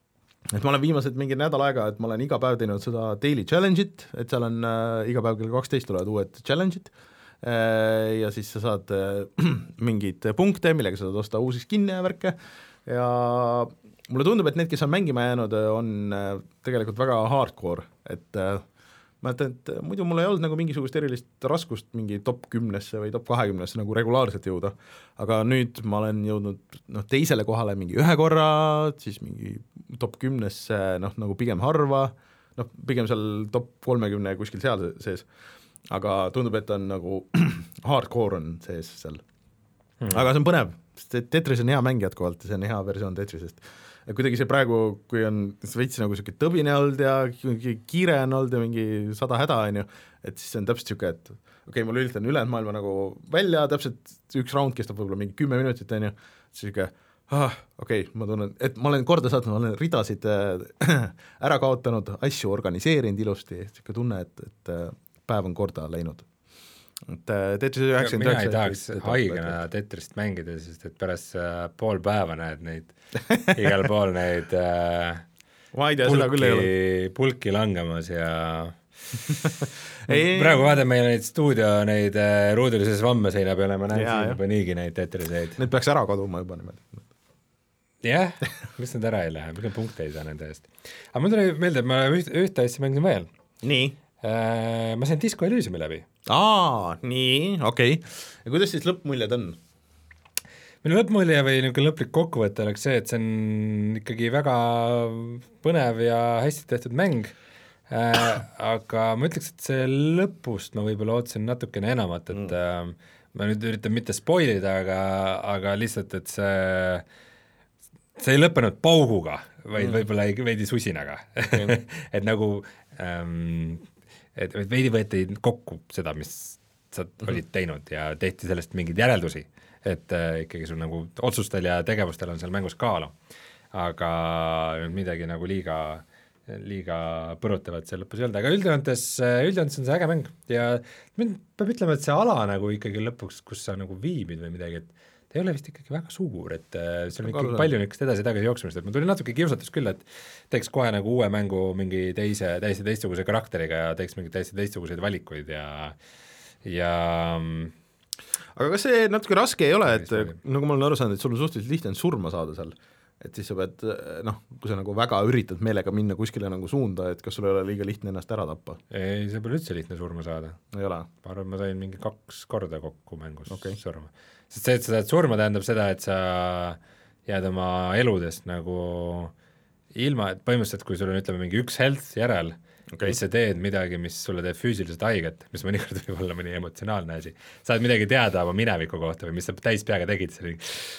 et ma olen viimased mingi nädal aega, et ma olen iga päev teinud seda daily challenge'it, et seal on äh, iga päev kell kaksteist tulevad uued challenge'id äh, ja siis sa saad äh, mingeid punkte, millega sa saad osta uusi skin'e ja värke ja mulle tundub, et need, kes on mängima jäänud, on äh, tegelikult väga hardcore, et äh, ma ütlen, et muidu mul ei olnud nagu mingisugust erilist raskust mingi top kümnesse või top kahekümnesse nagu regulaarselt jõuda, aga nüüd ma olen jõudnud noh, teisele kohale mingi ühe korra, siis mingi top kümnesse noh, nagu pigem harva, noh, pigem seal top kolmekümne kuskil seal sees, aga tundub, et on nagu hardcore on sees seal hmm.. aga see on põnev, sest Tetris on hea mäng jätkuvalt ja see on hea versioon Tetrisest. Ja kuidagi see praegu, kui on veits nagu siuke tõbine olnud ja kiire on olnud ja mingi sada häda on ju, et siis see on täpselt siuke, et okei okay,, ma lülitan ülejäänud maailma nagu välja, täpselt üks round kestab võib-olla mingi kümme minutit on ju, siis siuke ah, okei okay,, ma tunnen, et ma olen korda saatnud, ma olen ridasid äh, ära kaotanud, asju organiseerinud ilusti, siuke tunne, et, et päev on korda läinud. Et Tetris üheksakümmend üheksa mina ei tahaks haigena Tetrist mängida, sest et pärast äh, pool päeva näed neid igal pool neid äh, ma ei tea, pulki, seda küll ei ole. Pulki langemas ja ei, praegu vaatan meil neid stuudio neid äh, ruudulise svamme seina peale, ma näen siin juba niigi neid Tetriseid. Need peaks ära kaduma juba niimoodi. jah, mis nad ära ei lähe, mis punkte ei saa nende eest. aga mul tuli meelde, et ma üht, ühte asja mängin veel. Nii? Äh, ma sain Disco Elysiumi läbi. Aa, nii, okei okay. Ja kuidas siis lõppmuljed on? minu lõppmulje või niisugune lõplik kokkuvõte oleks see, et see on ikkagi väga põnev ja hästi tehtud mäng, äh, aga ma ütleks, et see lõpust ma võib-olla ootasin natukene enamat, et mm. äh, ma nüüd üritan mitte spoilida, aga, aga lihtsalt, et see see ei lõppenud pauguga, vaid mm. võib-olla veidi susinaga mm. et nagu ähm, et veidi võeti kokku seda, mis sa mm-hmm. olid teinud ja tehti sellest mingeid järeldusi, et äh, ikkagi sul nagu otsustel ja tegevustel on seal mängus kaalu, aga midagi nagu liiga, liiga põrutavat seal lõpus ei olnud, aga üldjoontes, üldjoontes on see äge mäng ja mind peab ütlema, et see ala nagu ikkagi lõpuks, kus sa nagu viibid või midagi, et ta ei ole vist ikkagi väga suur, et äh, seal on ikkagi palju niisugust edasi-tagasi jooksmist, et ma tuli natuke kiusatus küll, et teeks kohe nagu uue mängu mingi teise, täiesti teistsuguse karakteriga ja teeks mingeid täiesti teistsuguseid valikuid ja ja aga kas see natuke raske ei ole, et nagu ma olen aru saanud, et sul on suhteliselt lihtne surma saada seal, et siis sa pead, noh, kui sa nagu väga üritad meelega minna kuskile nagu suunda, et kas sul ei ole liiga lihtne ennast ära tappa? Ei, see pole üldse lihtne surma saada. Ei ole? Ma arvan, ma sain mingi kaks korda kokku mängus okay. surma. Sest see, et sa saad surma, tähendab seda, et sa jääd oma eludest nagu ilma, et põhimõtteliselt, kui sul on, ütleme, mingi üks health järel, okay. siis sa teed midagi, mis sulle teeb füüsiliselt haiget, mis mõnikord võib olla mõni emotsionaalne asi. Saad midagi teada oma mineviku kohta või mis sa täis peaga tegid, see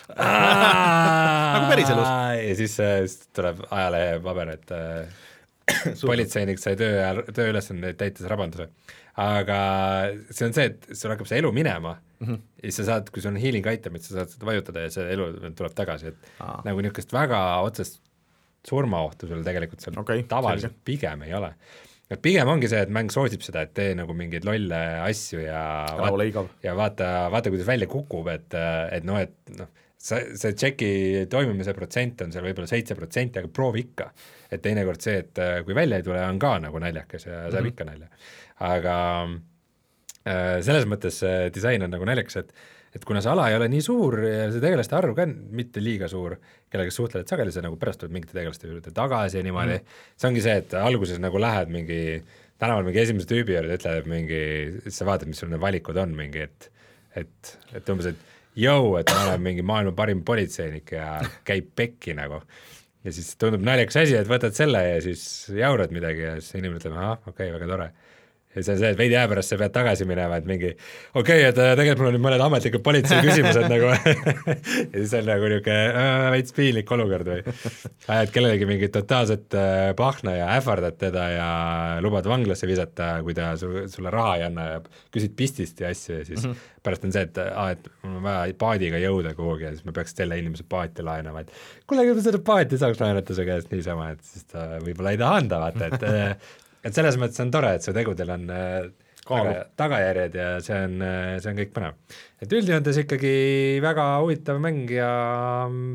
nagu päriselus. Ja siis, siis tuleb ajalehe paber, et politseinik sai töö, tööülesandeid täites rabanduse. Aga see on see, et sul hakkab see elu minema mm -hmm. ja siis sa saad, kui sul on healing itemid, sa saad seda vajutada ja see elu tuleb tagasi, et Aa. nagu niisugust väga otsest surmaohtu sul tegelikult seal okay, tavaliselt selge. Pigem ei ole. Et pigem ongi see, et mäng soosib seda, et tee nagu mingeid lolle asju ja vaata, ja vaata, vaata, kuidas välja kukub, et, et noh, et noh, see, see tšeki toimimise protsent on seal võib-olla seitse protsenti, aga proovi ikka. Et teinekord see, et kui välja ei tule, on ka nagu naljakas ja saab mm -hmm. ikka nalja. Aga äh, selles mõttes see disain on nagu naljakas, et, et kuna see ala ei ole nii suur ja see tegelaste arv ka mitte liiga suur, kellega suhtled sageli, see nagu pärast tuleb mingite tegelaste juurde tagasi ja niimoodi, mm. see ongi see, et alguses nagu lähed mingi tänaval mingi esimese tüübi juurde, ütleb mingi, sa vaatad, mis sul need valikud on mingi, et et, et umbes, et jõu, et ma olen mingi maailma parim politseinik ja käib pekki nagu ja siis tundub naljakas asi, et võtad selle ja siis jaurad midagi ja siis inimene ütleb, ahah, okei okay,, väga tore. Ja see on see, et veidi aja pärast sa pead tagasi minema, et mingi okei okay,, et tegelikult mul on nüüd mõned ametlikud politsei küsimused nagu ja siis on nagu niisugune veits piinlik olukord või ajad kellelegi mingit totaalset pahna ja ähvardad teda ja lubad vanglasse visata, kui ta su, sulle raha ei anna ja küsid pistist ja asju ja siis mm -hmm. pärast on see, et, ah, et mul on vaja paadiga jõuda kuhugi ja siis ma peaks selle inimese paati laenama, et kuule, kui ma seda paati saaks laenata su käest niisama, et siis ta võib-olla ei taha anda, vaata, et et selles mõttes on tore, et su tegudel on taga, tagajärjed ja see on, see on kõik põnev. Et üldjoontes ikkagi väga huvitav mäng ja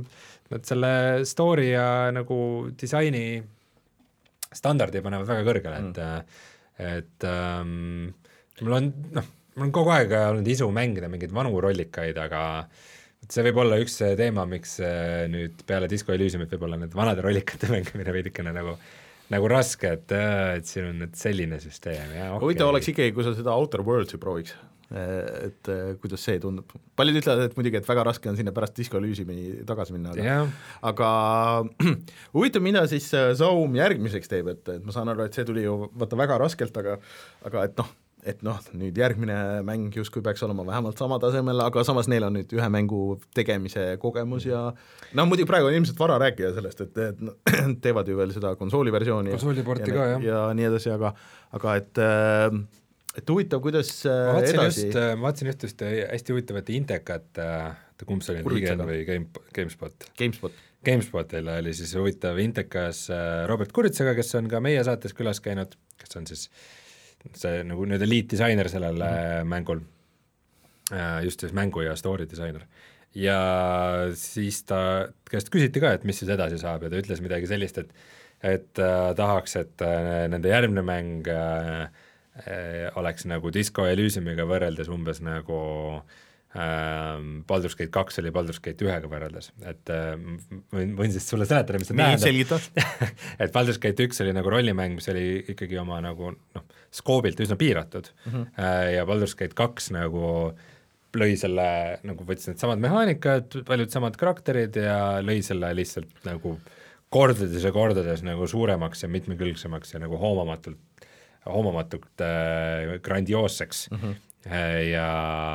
nad selle story ja nagu disaini standardi panevad väga kõrgele, et mm. et ähm, mul on, noh, mul on kogu aeg olnud isu mängida mingeid vanu rollikaid, aga see võib olla üks teema, miks nüüd peale Disco Elysiumit võib olla need vanade rollikate mängimine veidikene nagu nagu raske, et, et siin on nüüd selline süsteem. Okay. Huvitav oleks ikkagi, kui sa seda Outer Worldsi prooviks, et kuidas see tundub. Paljud ütlevad, et muidugi, et väga raske on sinna pärast Disco Elysiumi tagasi minna, aga, yeah. aga huvitav, mida siis Zaum järgmiseks teeb, et, et ma saan aru, et see tuli ju vaata väga raskelt, aga, aga et noh, et noh, nüüd järgmine mäng justkui peaks olema vähemalt sama tasemel, aga samas neil on nüüd ühe mängu tegemise kogemus ja no muidugi praegu on ilmselt vara rääkida sellest, et, et no, teevad ju veel seda konsooliversiooni konsooliporti ka, jah. Ja nii edasi, aga, aga et, et huvitav, kuidas ma vaatsin edasi just, ma vaatsin just just hästi huvitavat Intekat, kumb see oli, Ligen või Game, GameSpot? GameSpot. GameSpotil oli siis huvitav Intekas Robert Kuritsaga, kes on ka meie saates külas käinud, kes on siis see nagu nüüd eliitdisainer sellel mm-hmm. mängul, just siis mängu ja story disainer. Ja siis ta käest küsiti ka, et mis siis edasi saab ja ta ütles midagi sellist, et et äh, tahaks, et äh, nende järgmine mäng äh, äh, oleks nagu Disco Elysiumiga võrreldes umbes nagu Baldur's Gate kaks oli Baldur's Gate ühega võrreldes, et võin, võin siis sulle seletada, mis see tähendab. Et Baldur's Gate üks oli nagu rollimäng, mis oli ikkagi oma nagu noh, skoobilt üsna piiratud mm-hmm. ja Baldur's Gate kaks nagu lõi selle, nagu võttis need samad mehaanikad, paljud samad karakterid ja lõi selle lihtsalt nagu kordades ja kordades nagu suuremaks ja mitmekülgsemaks ja nagu hoomamatult, hoomamatult äh, grandioosseks mm-hmm. ja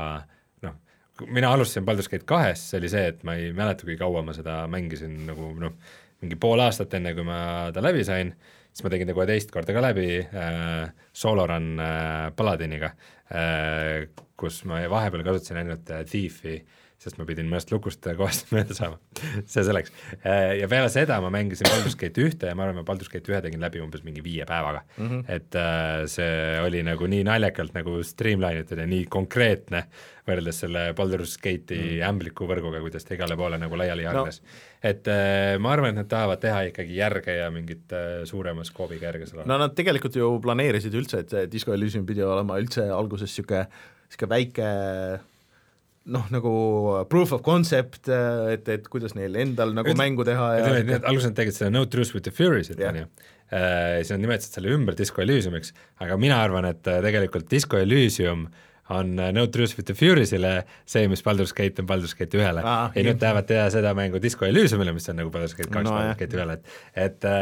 mina alustasin Baldur's Gate kahes, see oli see, et ma ei mäleta, kui kaua ma seda mängisin nagu noh, mingi pool aastat enne, kui ma ta läbi sain, siis ma tegin ta kohe teist korda ka läbi äh, Soloran äh, Paladiniga äh,, kus ma vahepeal kasutasin ainult äh, Thiefi, sest ma pidin mõnest lukust kohast mööda saama, see selleks. Ja peale seda ma mängisin Baldur's Gate ühte ja ma arvan, ma Baldur's Gate ühe tegin läbi umbes mingi viie päevaga. Mm-hmm. Et äh, see oli nagu nii naljakalt nagu streamline'itud ja nii konkreetne võrreldes selle Baldur's Gate'i mm. ämbliku võrguga, kuidas ta igale poole nagu laiali harnes. No. Et äh, ma arvan, et nad tahavad teha ikkagi järge ja mingit äh, suurema skoobiga järge selle. No nad tegelikult ju planeerisid üldse, et see Disco Elysium pidi olema üldse alguses siuke, siuke väike noh, nagu proof of concept, et, et kuidas neil endal nagu et, mängu teha ja et, et, alguses nad tegid seda No Truth with the Furies, et yeah. äh, siis nad nimetasid selle ümber Disco Elysiumiks, aga mina arvan, et tegelikult Disco Elysium on No Truth with the Furiesile see, mis Baldur's Gate on Baldur's Gate ühele ah, ja nüüd tahavad teha seda mängu Disco Elysiumile, mis on nagu Baldur's Gate kaks no, Baldur's Gate ühele, et et,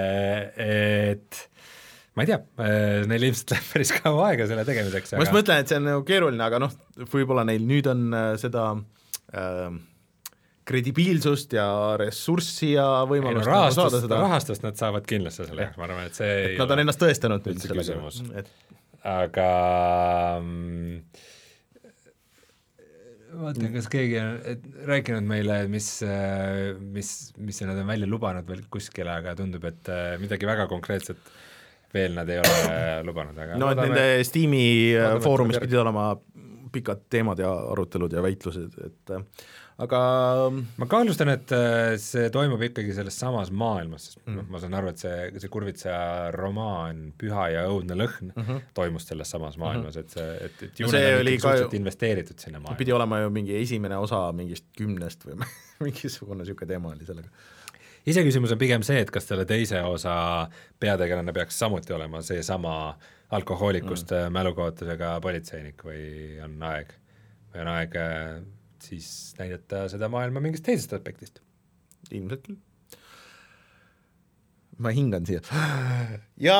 äh, et ma ei tea, neil ilmselt läheb päris kaua aega selle tegemiseks. Ma aga... mõtlen, et see on nagu keeruline, aga noh, võib-olla neil nüüd on seda äh, kredibiilsust ja ressurssi ja võimalust ei, no, rahastust, saada seda. Rahastust nad saavad kindlasti selle jaoks, ma arvan, et see et nad on ennast tõestanud nüüd sellega. Et... aga vaatan, kas keegi on et, rääkinud meile, mis, mis, mis nad on välja lubanud veel kuskile, aga tundub, et midagi väga konkreetset veel nad ei ole lubanud, aga no et nende Steam'i foorumis pidid olema pikad teemad ja arutelud ja väitlused, et aga ma kahtlustan, et see toimub ikkagi selles samas maailmas, sest mm. ma saan aru, et see, see Kurvitsa romaan Püha ja õudne lõhn mm -hmm. toimus selles samas maailmas, et see, et, et ju no see oli ka investeeritud sinna maailma. Pidi olema ju mingi esimene osa mingist kümnest või mingisugune niisugune teema oli sellega. Iseküsimus on pigem see, et kas selle teise osa peategelane peaks samuti olema see sama alkohoolikust mm. mälukaotusega politseinik või on aeg, või on aeg siis näidata seda maailma mingist teisest aspektist? Ilmselt küll. Ma hingan siia. Ja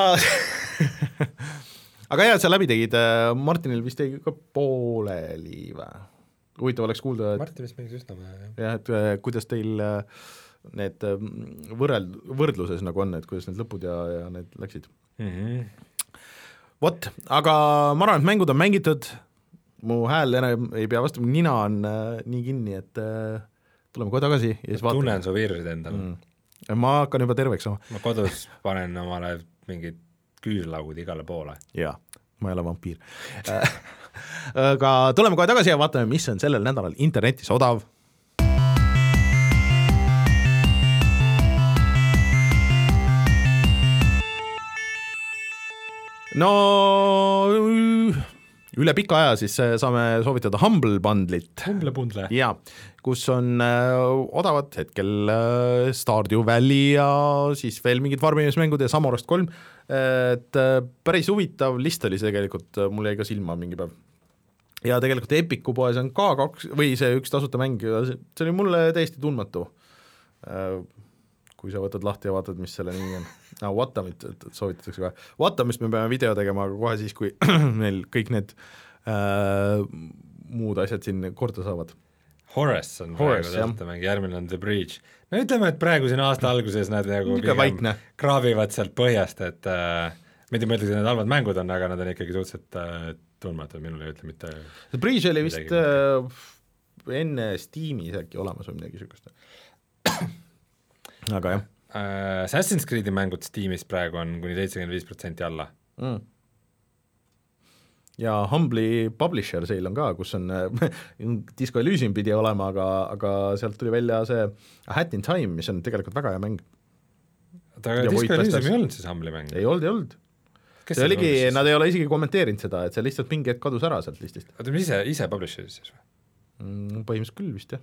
aga jah, sa läbi tegid, Martinil vist tegi ka pooleli või? Huvitav oleks kuulda, et Martin vist mängis üsna vähe. jah, et kuidas teil need võrreld, võrdluses nagu on, et kuidas need lõpud ja, ja need läksid. Mm-hmm. Vot, aga ma arvan, et mängud on mängitud, mu hääl enam ei pea vastu, nina on äh, nii kinni, et äh, tuleme kohe tagasi ja siis vaatame. Tunnen su viirusid endal. Mm. Ma hakkan juba terveks sama. Ma kodus panen omale mingid küüslaugud igale poole. Jaa, ma ei ole vampiir. Aga tuleme kohe tagasi ja vaatame, mis on sellel nädalal internetis odav. no üle pika aja siis saame soovitada Humble Bundlit. Humble Bundle. Jaa, kus on äh, odavad hetkel äh, Stardew Valley ja siis veel mingid farmimismängud ja Samorast kolm, et äh, päris huvitav list oli see tegelikult, mul jäi ka silma mingi päev. Ja tegelikult Epiku poes on ka kaks, või see üks tasuta mäng, see oli mulle täiesti tundmatu. Äh, kui sa võtad lahti ja vaatad, mis selle nimi on. No, Watamit soovitatakse kohe. Watamist me peame video tegema, aga kohe siis, kui meil kõik need äh, muud asjad siin korda saavad. Horace on Horace, praegu tasutamängi, järgmine on The Breach. No ütleme, et praegu siin aasta alguses nad nagu pigem kraavivad sealt põhjast, et äh, mitte mõtlesin, et need halvad mängud on, aga nad on ikkagi suhteliselt äh, tundmatud, minul ei ütle mitte. The Breach oli vist äh, enne Steamis äkki olemas või midagi sükust. Aga jah. Uh, Assassin's Creed'i mängud Steamis praegu on kuni seitsekümmend viis protsenti alla. Mm. Ja Humble'i Publisher sale on ka, kus on Disco Elysium pidi olema, aga, aga sealt tuli välja see A Hat in Time, mis on tegelikult väga hea mäng. Aga ja Disco Elysium ei olnud siis Humble'i mäng? Ei olnud, ei olnud. See oligi, nad ei ole isegi kommenteerinud seda, et see lihtsalt mingi hetk kadus ära sealt listist. Oota, mis ise, ise Publisher siis või? Mm, põhimõtteliselt küll vist, jah.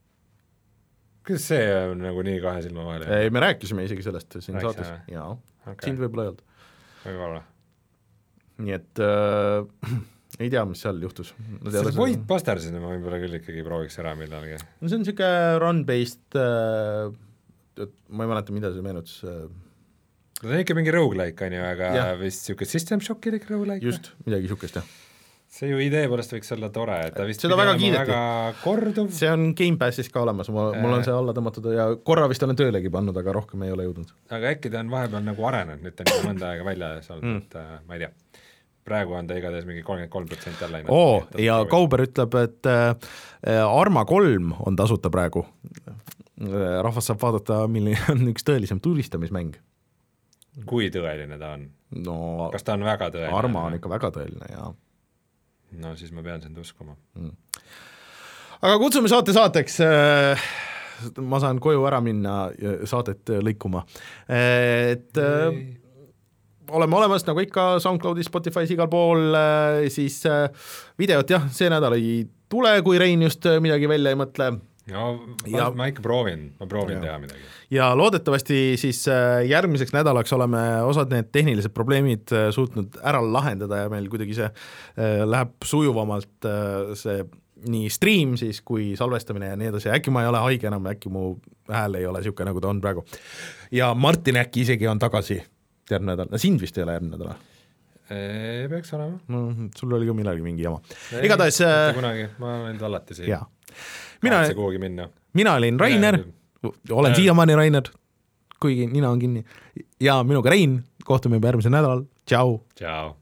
Kuidas see on nagu nii kahe silma vahel? Ei, me rääkisime isegi sellest siin Rääkis, saates. Jaa, okay. Sind võib-olla ei olnud. Võib-olla. Nii et äh, ei tea, mis seal juhtus. See Void Bastards'ina ma võib-olla küll ikkagi prooviks ära millalgi. No see on siuke run-based, äh, ma ei mäleta, mida see meenutus. Äh, no see on ikka mingi roguelike, on ju, aga ja. Vist siuke System Shockilik roguelike. Just, midagi siukest, jah. See ju idee poolest võiks olla tore, et ta vist seda väga kiideti. Väga korduv. See on Game Passis ka olemas, mul, mul on see alla tõmmatud ja korra vist olen töölegi pannud, aga rohkem ei ole jõudnud. Aga äkki ta on vahepeal nagu arenenud, nüüd ta on mõnda aega välja saanud, mm. et äh, ma ei tea. Praegu on ta igatahes mingi kolmkümmend kolm protsenti alla. Oo, ja Kauber ütleb, et äh, Arma kolm on tasuta praegu. Rahvas saab vaadata, milline on üks tõelisem tulistamismäng. Kui tõeline ta on? No, kas ta on väga tõeline? Arma on ikka väga tõeline, jaa. No siis ma pean sind uskuma. Mm. Aga kutsume saate saateks, ma saan koju ära minna ja saadet lõikuma. Et ei. Oleme olemas nagu ikka SoundCloudis, Spotify's igal pool, siis videot jah, see nädal ei tule, kui Rein just midagi välja ei mõtle. No, ja, ma ikka proovin, ma proovin ja. Teha midagi. Ja loodetavasti siis järgmiseks nädalaks oleme osad need tehnilised probleemid suutnud ära lahendada ja meil kuidagi see läheb sujuvamalt see nii stream siis kui salvestamine ja nii edasi, äkki ma ei ole haige enam, äkki mu hääl ei ole siuke, nagu ta on praegu. Ja Martin äkki isegi on tagasi järgmine nädal, no sind vist ei ole järgmine nädal? Ei peaks olema. No, sul oli ka millalgi mingi jama. Igatahes kunagi, ma olen alati siin. Jaa. Mina, minna. mina olin Rainer, olen siiamaani Rainer, kuigi nina on kinni, ja minuga Rein, kohtume juba järgmisel nädalal, tšau! Tšau!